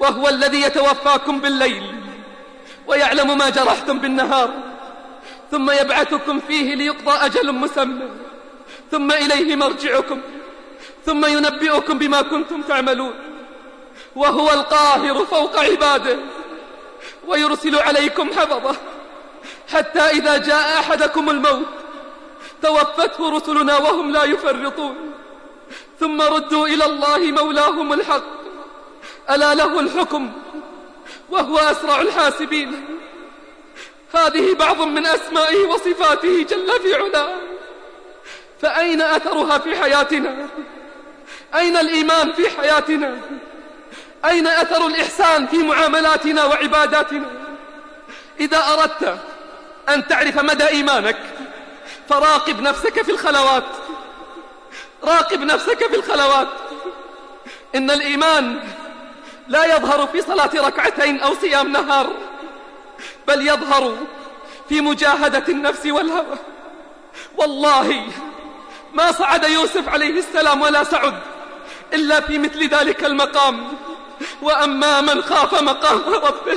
وهو الذي يتوفاكم بالليل ويعلم ما جرحتم بالنهار، ثم يبعثكم فيه ليقضى أجل مسمى، ثم إليه مرجعكم، ثم ينبئكم بما كنتم تعملون. وهو القاهر فوق عباده ويرسل عليكم حفظه، حتى إذا جاء أحدكم الموت توفته رسلنا وهم لا يفرطون، ثم ردوا إلى الله مولاهم الحق، ألا له الحكم وهو أسرع الحاسبين. هذه بعض من أسمائه وصفاته جل في علاه، فأين أثرها في حياتنا؟ أين الإيمان في حياتنا؟ أين أثر الإحسان في معاملاتنا وعباداتنا؟ إذا أردت أن تعرف مدى إيمانك فراقب نفسك في الخلوات، راقب نفسك في الخلوات. إن الإيمان لا يظهر في صلاة ركعتين أو صيام نهار، بل يظهر في مجاهدة النفس والهوى. والله ما صعد يوسف عليه السلام ولا سعد إلا في مثل ذلك المقام. وأما من خاف مقام ربه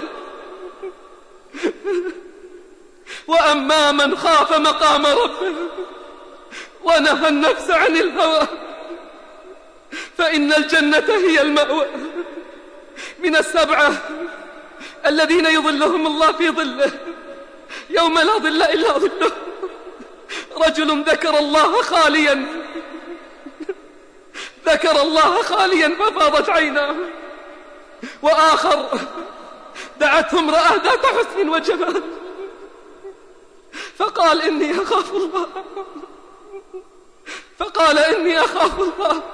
وأما من خاف مقام ربه ونهى النفس عن الهوى فإن الجنة هي المأوى. من السبعة الذين يظلهم الله في ظله يوم لا ظل إلا ظله: رجل ذكر الله خاليا ففاضت عيناه، وآخر دعته امرأة ذات حسن وجمال فقال إني أخاف الله.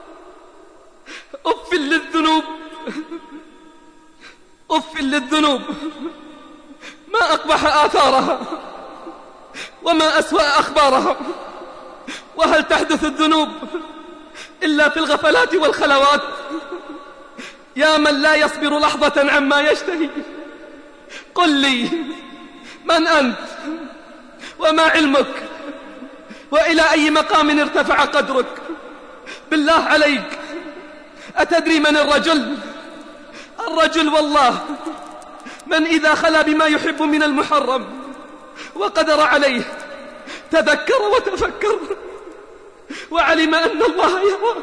أف للذنوب ما أقبح آثارها وما أسوأ أخبارها. وهل تحدث الذنوب إلا في الغفلات والخلوات؟ يا من لا يصبر لحظة عما يشتهي، قل لي من أنت وما علمك وإلى أي مقام ارتفع قدرك؟ بالله عليك أتدري من الرجل والله من إذا خلا بما يحب من المحرم وقدر عليه تذكر وتفكر وعلم أن الله يراه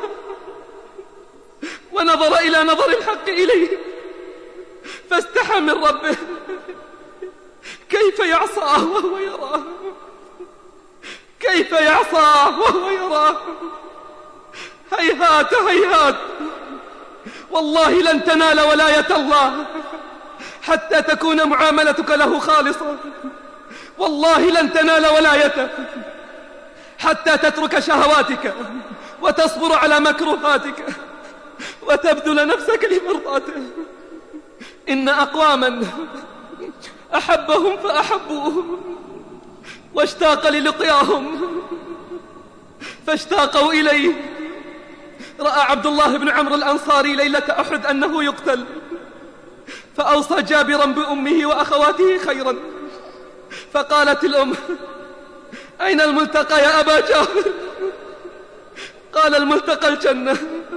ونظر إلى نظر الحق إليه فاستحى من ربه. كيف يعصاه وهو يراه؟ كيف يعصاه وهو يراه؟ هيهات هيهات، والله لن تنال ولاية الله حتى تكون معاملتك له خالصة. والله لن تنال ولايته حتى تترك شهواتك وتصبر على مكروهاتك وتبذل نفسك لمرضاته. إن أقواما أحبهم فأحبوه واشتاق للقياهم فاشتاقوا إليه. رأى عبد الله بن عمرو الأنصاري ليلة أحد أنه يقتل، فأوصى جابرا بأمه وأخواته خيرا، فقالت الأم: أين الملتقى يا أبا جابر؟ قال: الملتقى الجنة.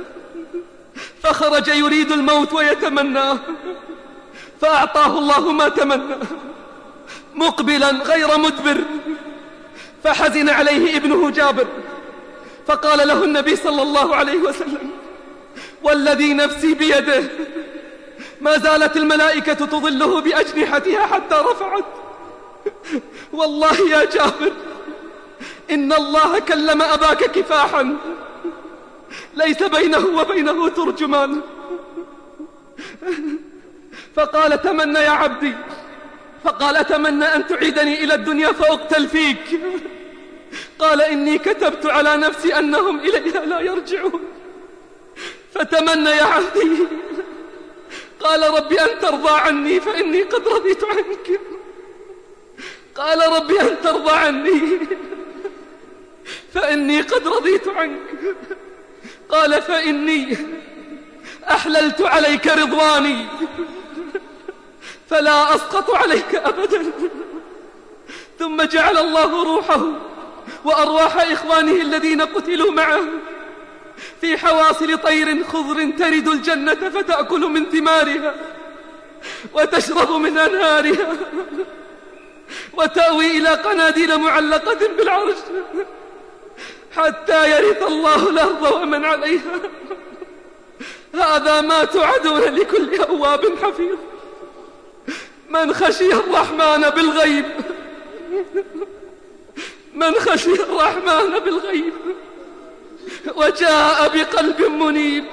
فخرج يريد الموت ويتمناه، فأعطاه الله ما تمنى مقبلا غير مدبر. فحزن عليه ابنه جابر، فقال له النبي صلى الله عليه وسلم: والذي نفسي بيده ما زالت الملائكة تظله بأجنحتها حتى رفعت. والله يا جابر إن الله كلم أباك كفاحا ليس بينه وبينه ترجمان. فقال: تمنى يا عبدي. فقال: أتمنى أن تعيدني إلى الدنيا فأقتل فيك. قال: إني كتبت على نفسي أنهم إليها لا يرجعون. فتمنى يا عبدي. قال: ربي أن ترضى عني فإني قد رضيت عنك. قال: ربي أن ترضى عني فإني قد رضيت عنك. قال: فإني أحللت عليك رضواني فلا أسقط عليك أبدا. ثم جعل الله روحه وأرواح إخوانه الذين قتلوا معه في حواصل طير خضر ترد الجنة فتأكل من ثمارها وتشرب من أنهارها وتأوي إلى قناديل معلقة بالعرش حتى يرث الله الأرض ومن عليها. هذا ما توعدون لكل أواب حفيظ من خشي الرحمن بالغيب، من خشي الرحمن بالغيب وجاء بقلب منيب.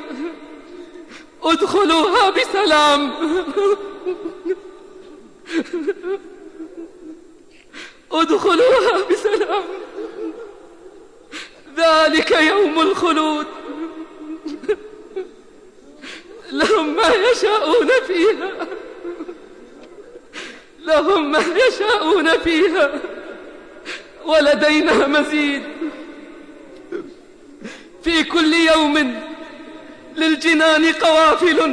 ادخلوها بسلام، ادخلوها بسلام، ذلك يوم الخلود، لهم ما يشاءون فيها، لهم ما يشاءون فيها ولدينا مزيد. في كل يوم للجنان قوافل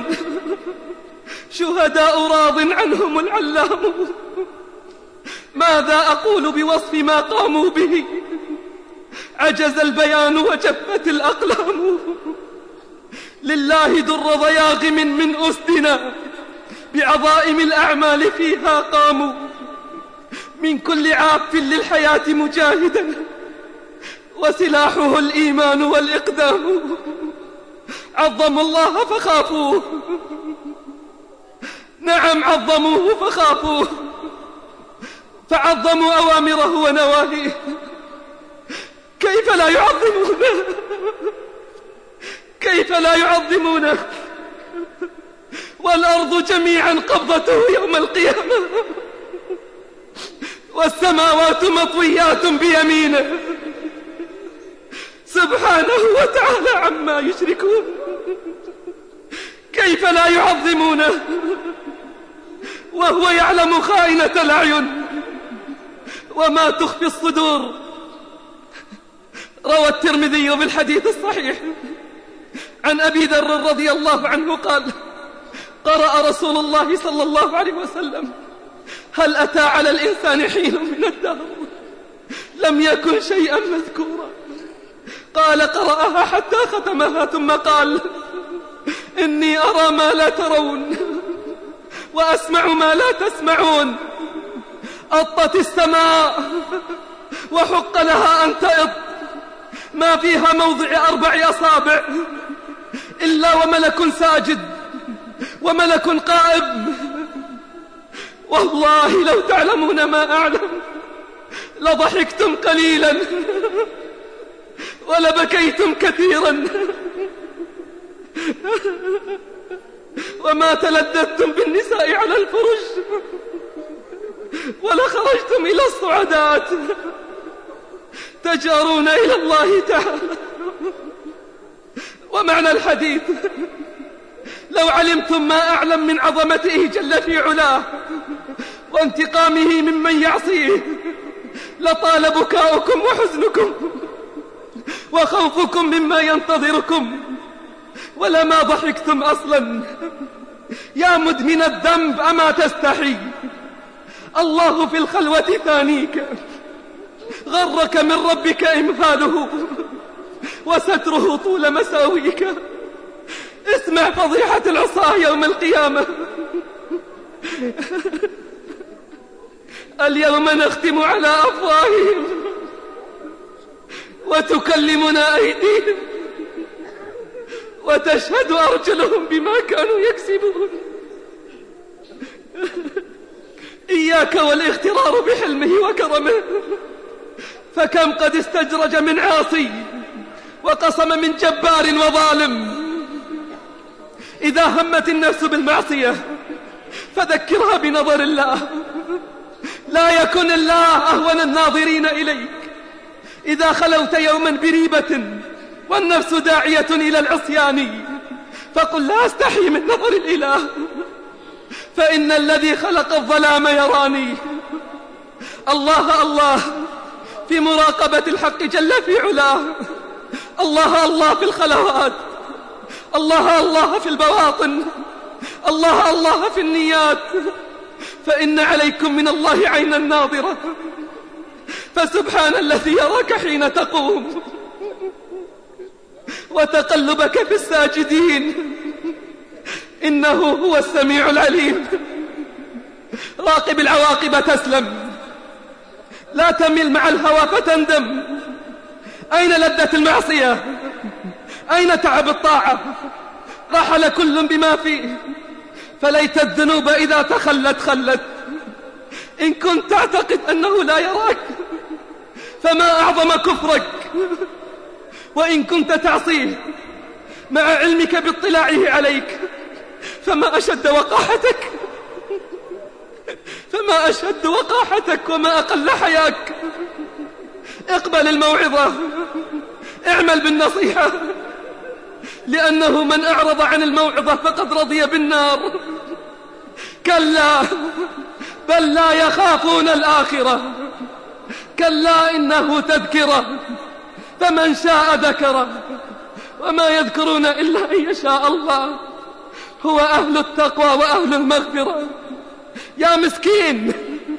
شهداء راض عنهم العلام. ماذا أقول بوصف ما قاموا به؟ عجز البيان وجفت الأقلام. لله در ضياغم من أسدنا بعظائم الأعمال فيها قاموا. من كل عاف للحياة مجاهدا وسلاحه الإيمان والإقدام. عظموا الله فخافوه، نعم عظموه فخافوه، فعظموا أوامره ونواهيه. كيف لا يعظمونه؟ كيف لا يعظمونه والأرض جميعا قبضته يوم القيامة والسماوات مطويات بيمينه سبحانه وتعالى عما يشركون. كيف لا يعظمونه وهو يعلم خائنة الأعين وما تخفي الصدور. روى الترمذي بالحديث الصحيح عن أبي ذر رضي الله عنه قال: قرأ رسول الله صلى الله عليه وسلم: هل أتى على الإنسان حين من الدهر لم يكن شيئا مذكورا. قال: قرأها حتى ختمها ثم قال: إني أرى ما لا ترون وأسمع ما لا تسمعون. أطت السماء وحق لها أن تئط، ما فيها موضع 4 أصابع إلا وملك ساجد وملك قائم. والله لو تعلمون ما أعلم لضحكتم قليلا ولبكيتم كثيرا وما تلذذتم بالنساء على الفرش ولخرجتم إلى الصعدات تجارون إلى الله تعالى. ومعنى الحديث: لو علمتم ما أعلم من عظمته جل في علاه وانتقامه ممن يعصيه لطال بكاؤكم وحزنكم وخوفكم مما ينتظركم ولما ضحكتم أصلا. يا مدمن الذنب أما تستحي؟ الله في الخلوة ثانيك، غرك من ربك إمهاله وستره طول مساويك. اسمع فضيحة العصاة يوم القيامة: اليوم نختم على أفواههم وتكلمنا أيديهم وتشهد أرجلهم بما كانوا يكسبون. إياك والاغترار بحلمه وكرمه، فكم قد استجرج من عاصي وقسم من جبار وظالم. إذا همت النفس بالمعصية فذكرها بنظر الله، لا يكن الله أهون الناظرين إليك. إذا خلوت يوما بريبة والنفس داعية إلى العصيان فقل: لا أستحي من نظر الإله، فإن الذي خلق الظلام يراني. الله الله في مراقبة الحق جل في علاه، الله الله في الخلوات، الله الله في البواطن، الله الله في النيات، فإن عليكم من الله عينا ناظرة. فسبحان الذي يراك حين تقوم وتقلبك في الساجدين، إنه هو السميع العليم. راقب العواقب تسلم، لا تمل مع الهوى فتندم. أين لذة المعصية؟ أين تعب الطاعة؟ رحل كل بما فيه، فليت الذنوب إذا خلت. إن كنت تعتقد أنه لا يراك فما أعظم كفرك، وإن كنت تعصيه مع علمك باطلاعه عليك فما أشد وقاحتك وما أقل حياك. اقبل الموعظة، اعمل بالنصيحة، لأنه من أعرض عن الموعظة فقد رضي بالنار. كلا بل لا يخافون الآخرة، كلا إنه تذكرة فمن شاء ذكره، وما يذكرون إلا أن يشاء الله. هو أهل التقوى وأهل المغفرة. يا مسكين،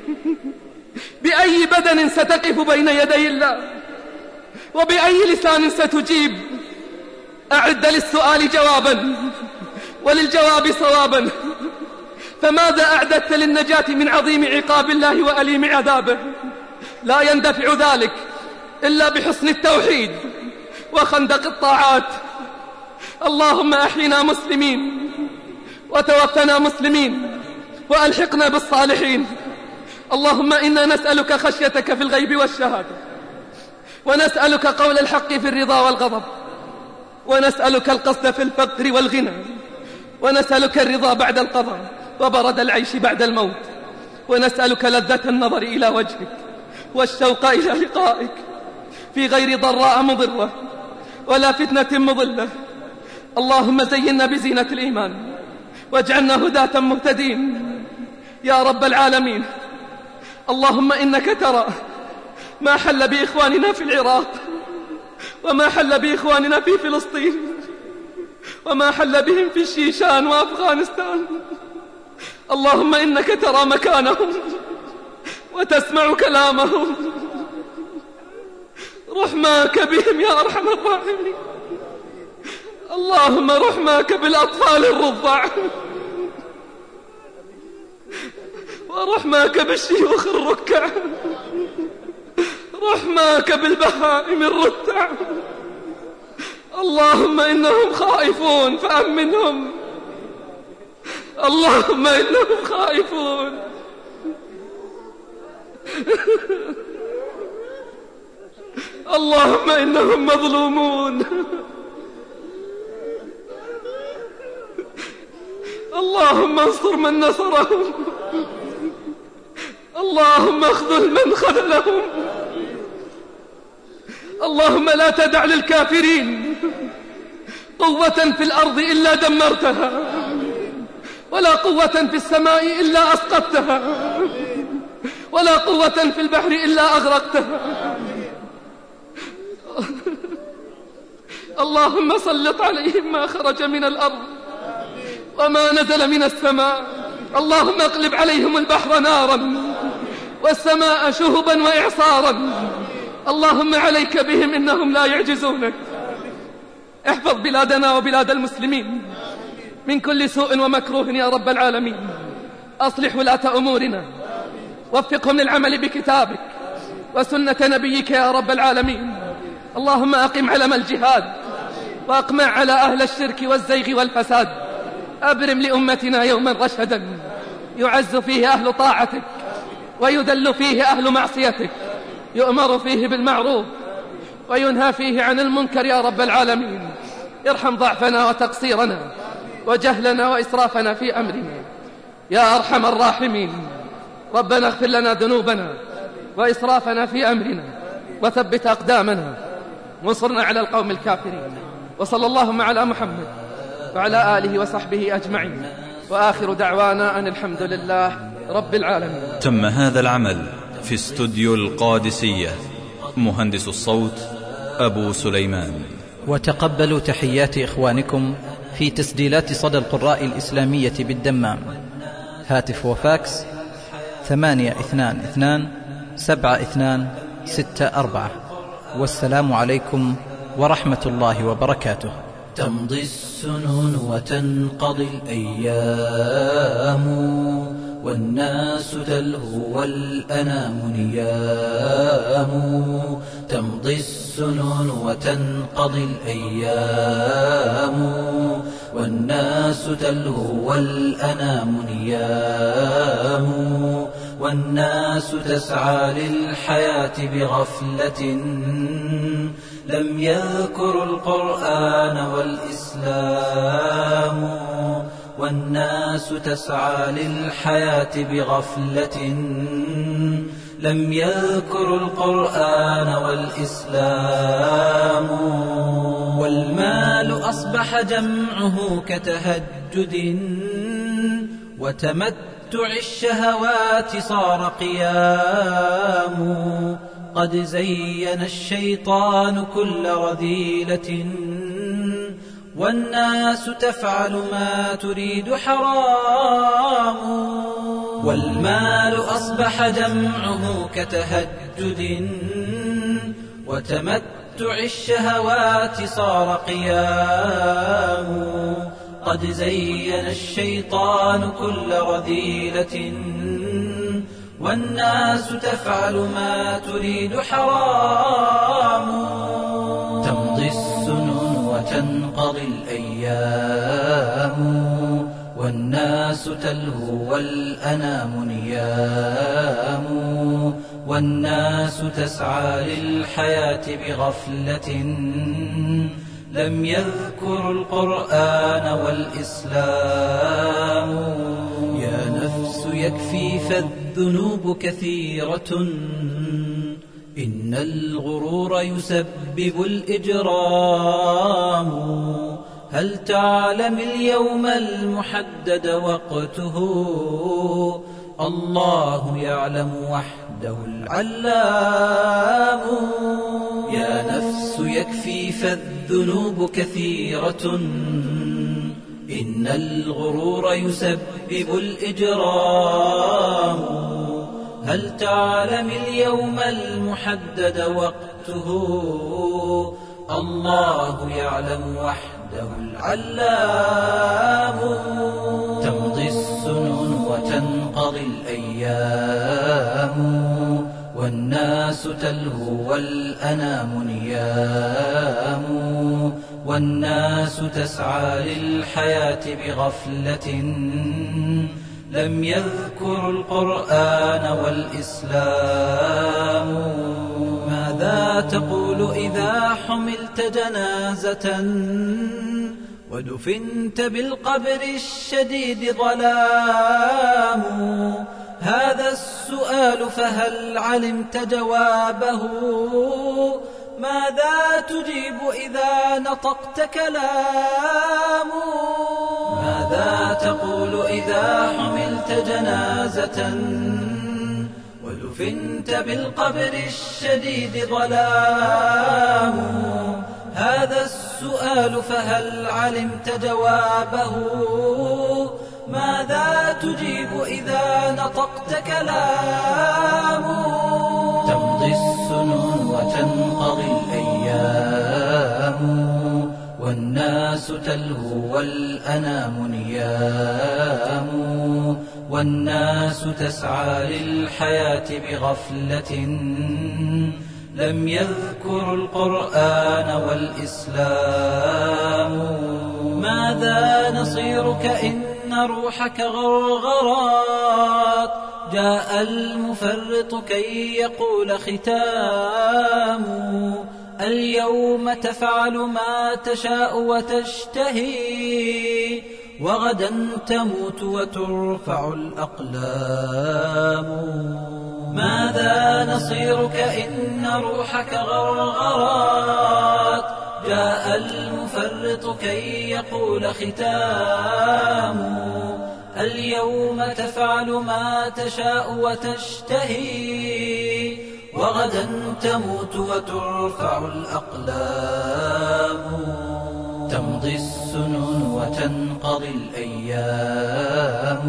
بأي بدن ستقف بين يدي الله؟ وبأي لسان ستجيب؟ أعد للسؤال جوابا وللجواب صوابا. فماذا أعددت للنجاة من عظيم عقاب الله وأليم عذابه؟ لا يندفع ذلك إلا بحسن التوحيد وخندق الطاعات. اللهم أحينا مسلمين وتوفنا مسلمين وألحقنا بالصالحين. اللهم إنا نسألك خشيتك في الغيب والشهادة، ونسألك قول الحق في الرضا والغضب، ونسألك القصد في الفقر والغنى، ونسألك الرضا بعد القضاء وبرد العيش بعد الموت، ونسألك لذة النظر إلى وجهك والشوق إلى لقائك في غير ضراء مضرة ولا فتنة مضلة. اللهم زينا بزينة الإيمان واجعلنا هداة مهتدين يا رب العالمين. اللهم إنك ترى ما حل بإخواننا في العراق، وما حل بإخواننا في فلسطين، وما حل بهم في الشيشان وأفغانستان. اللهم إنك ترى مكانهم وتسمع كلامهم، رحماك بهم يا أرحم الراحمين. اللهم رحماك بالأطفال الرضع، ورحماك بالشيوخ الركع، رحماك بالبهائم الرتع. اللهم إنهم خائفون فأمنهم، اللهم إنهم خائفون. اللهم إنهم مظلومون. اللهم انصر من نصرهم، اللهم اخذل من خذلهم. اللهم لا تدع للكافرين قوة في الأرض إلا دمرتها، ولا قوة في السماء إلا أسقطتها، ولا قوة في البحر إلا أغرقتها. اللهم سلط عليهم ما خرج من الأرض وما نزل من السماء. اللهم اقلب عليهم البحر نارا والسماء شهبا وإعصارا. اللهم عليك بهم إنهم لا يعجزونك. احفظ بلادنا وبلاد المسلمين من كل سوء ومكروه يا رب العالمين. أصلح ولاة أمورنا، وفقهم للعمل بكتابك وسنة نبيك يا رب العالمين. اللهم أقم علم الجهاد، وأقمع على أهل الشرك والزيغ والفساد. أبرم لأمتنا يوما رشدا يعز فيه أهل طاعتك ويذل فيه أهل معصيتك، يؤمر فيه بالمعروف وينهى فيه عن المنكر يا رب العالمين. ارحم ضعفنا وتقصيرنا وجهلنا وإسرافنا في أمرنا يا أرحم الراحمين. ربنا اغفر لنا ذنوبنا وإسرافنا في أمرنا، وثبت أقدامنا، وانصرنا على القوم الكافرين. وصلى اللهم على محمد وعلى آله وصحبه أجمعين، وآخر دعوانا أن الحمد لله رب العالمين.
تم هذا العمل في استوديو القادسية. مهندس الصوت أبو سليمان.
وتقبلوا تحيات إخوانكم في تسجيلات صدى القراء الإسلامية بالدمام. هاتف وفاكس 822-7264. والسلام عليكم ورحمة الله وبركاته.
تمضي السنون وتنقضي الأيام، والناس تلهو والأنام نيام. تمضي السنون وتنقضي الأيام، والناس تلهو والأنام نيام. والناس تسعى للحياة بغفلة، لم يذكروا القرآن والإسلام. والناس تسعى للحياة بغفلة، لم يذكروا القرآن والإسلام. والمال أصبح جمعه كتهجد، وتمتع الشهوات صار قيام. قد زين الشيطان كل رذيلة، والناس تفعل ما تريد حرام. والمال أصبح جمعه كتهجد، وتمتع الشهوات صار قيام. قد زين الشيطان كل رذيلة، والناس تفعل ما تريد حرام. تمضي السنون وتنقضي الأيام، والناس تلهو والأنام نيام. والناس تسعى للحياة بغفلة، لم يذكروا القرآن والإسلام. يا نفس يكفي فالذنوب كثيرة، إن الغرور يسبب الإجرام. هل تعلم اليوم المحدد وقته؟ الله يعلم وحده العلام. يا نفس يكفي فالذنوب كثيرة، إن الغرور يسبب الإجرام. هل تعلم اليوم المحدد وقته؟ الله يعلم وحده العلام. تمضي السنون وتنقضي الأيام، والناس تلهو والأنام نيام. والناس تسعى للحياة بغفلة، لم يذكروا القرآن والإسلام. ماذا تقول إذا حملت جنازة، ودفنت بالقبر الشديد ظلام؟ هذا السؤال فهل علمت جوابه؟ ماذا تجيب إذا نطقت كلام؟ ماذا تقول إذا حملت جنازة، ودفنت بالقبر الشديد ظلام؟ هذا السؤال فهل علمت جوابه؟ ماذا تجيب إذا نطقت كلام؟ تمضي السنون وتنقضي الأيام، والناس تلهو والأنام نيام. والناس تسعى للحياة بغفلة، لم يذكروا القرآن والإسلام. ماذا نصيرك إن روحك غرغرات؟ جاء المفرط كي يقول ختام. اليوم تفعل ما تشاء وتشتهي، وغدا تموت وترفع الأقلام. ماذا نصيرك إن روحك غرغرات؟ جاء المفرط كي يقول ختام. اليوم تفعل ما تشاء وتشتهي، وغدا تموت وترفع الأقلام. تمضي السنون وتنقضي الأيام،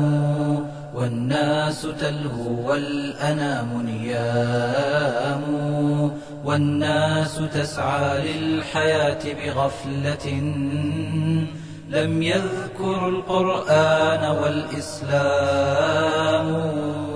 والناس تلهو والأنام نيام. والناس تسعى للحياة بغفلة لم يذكروا القرآن والإسلام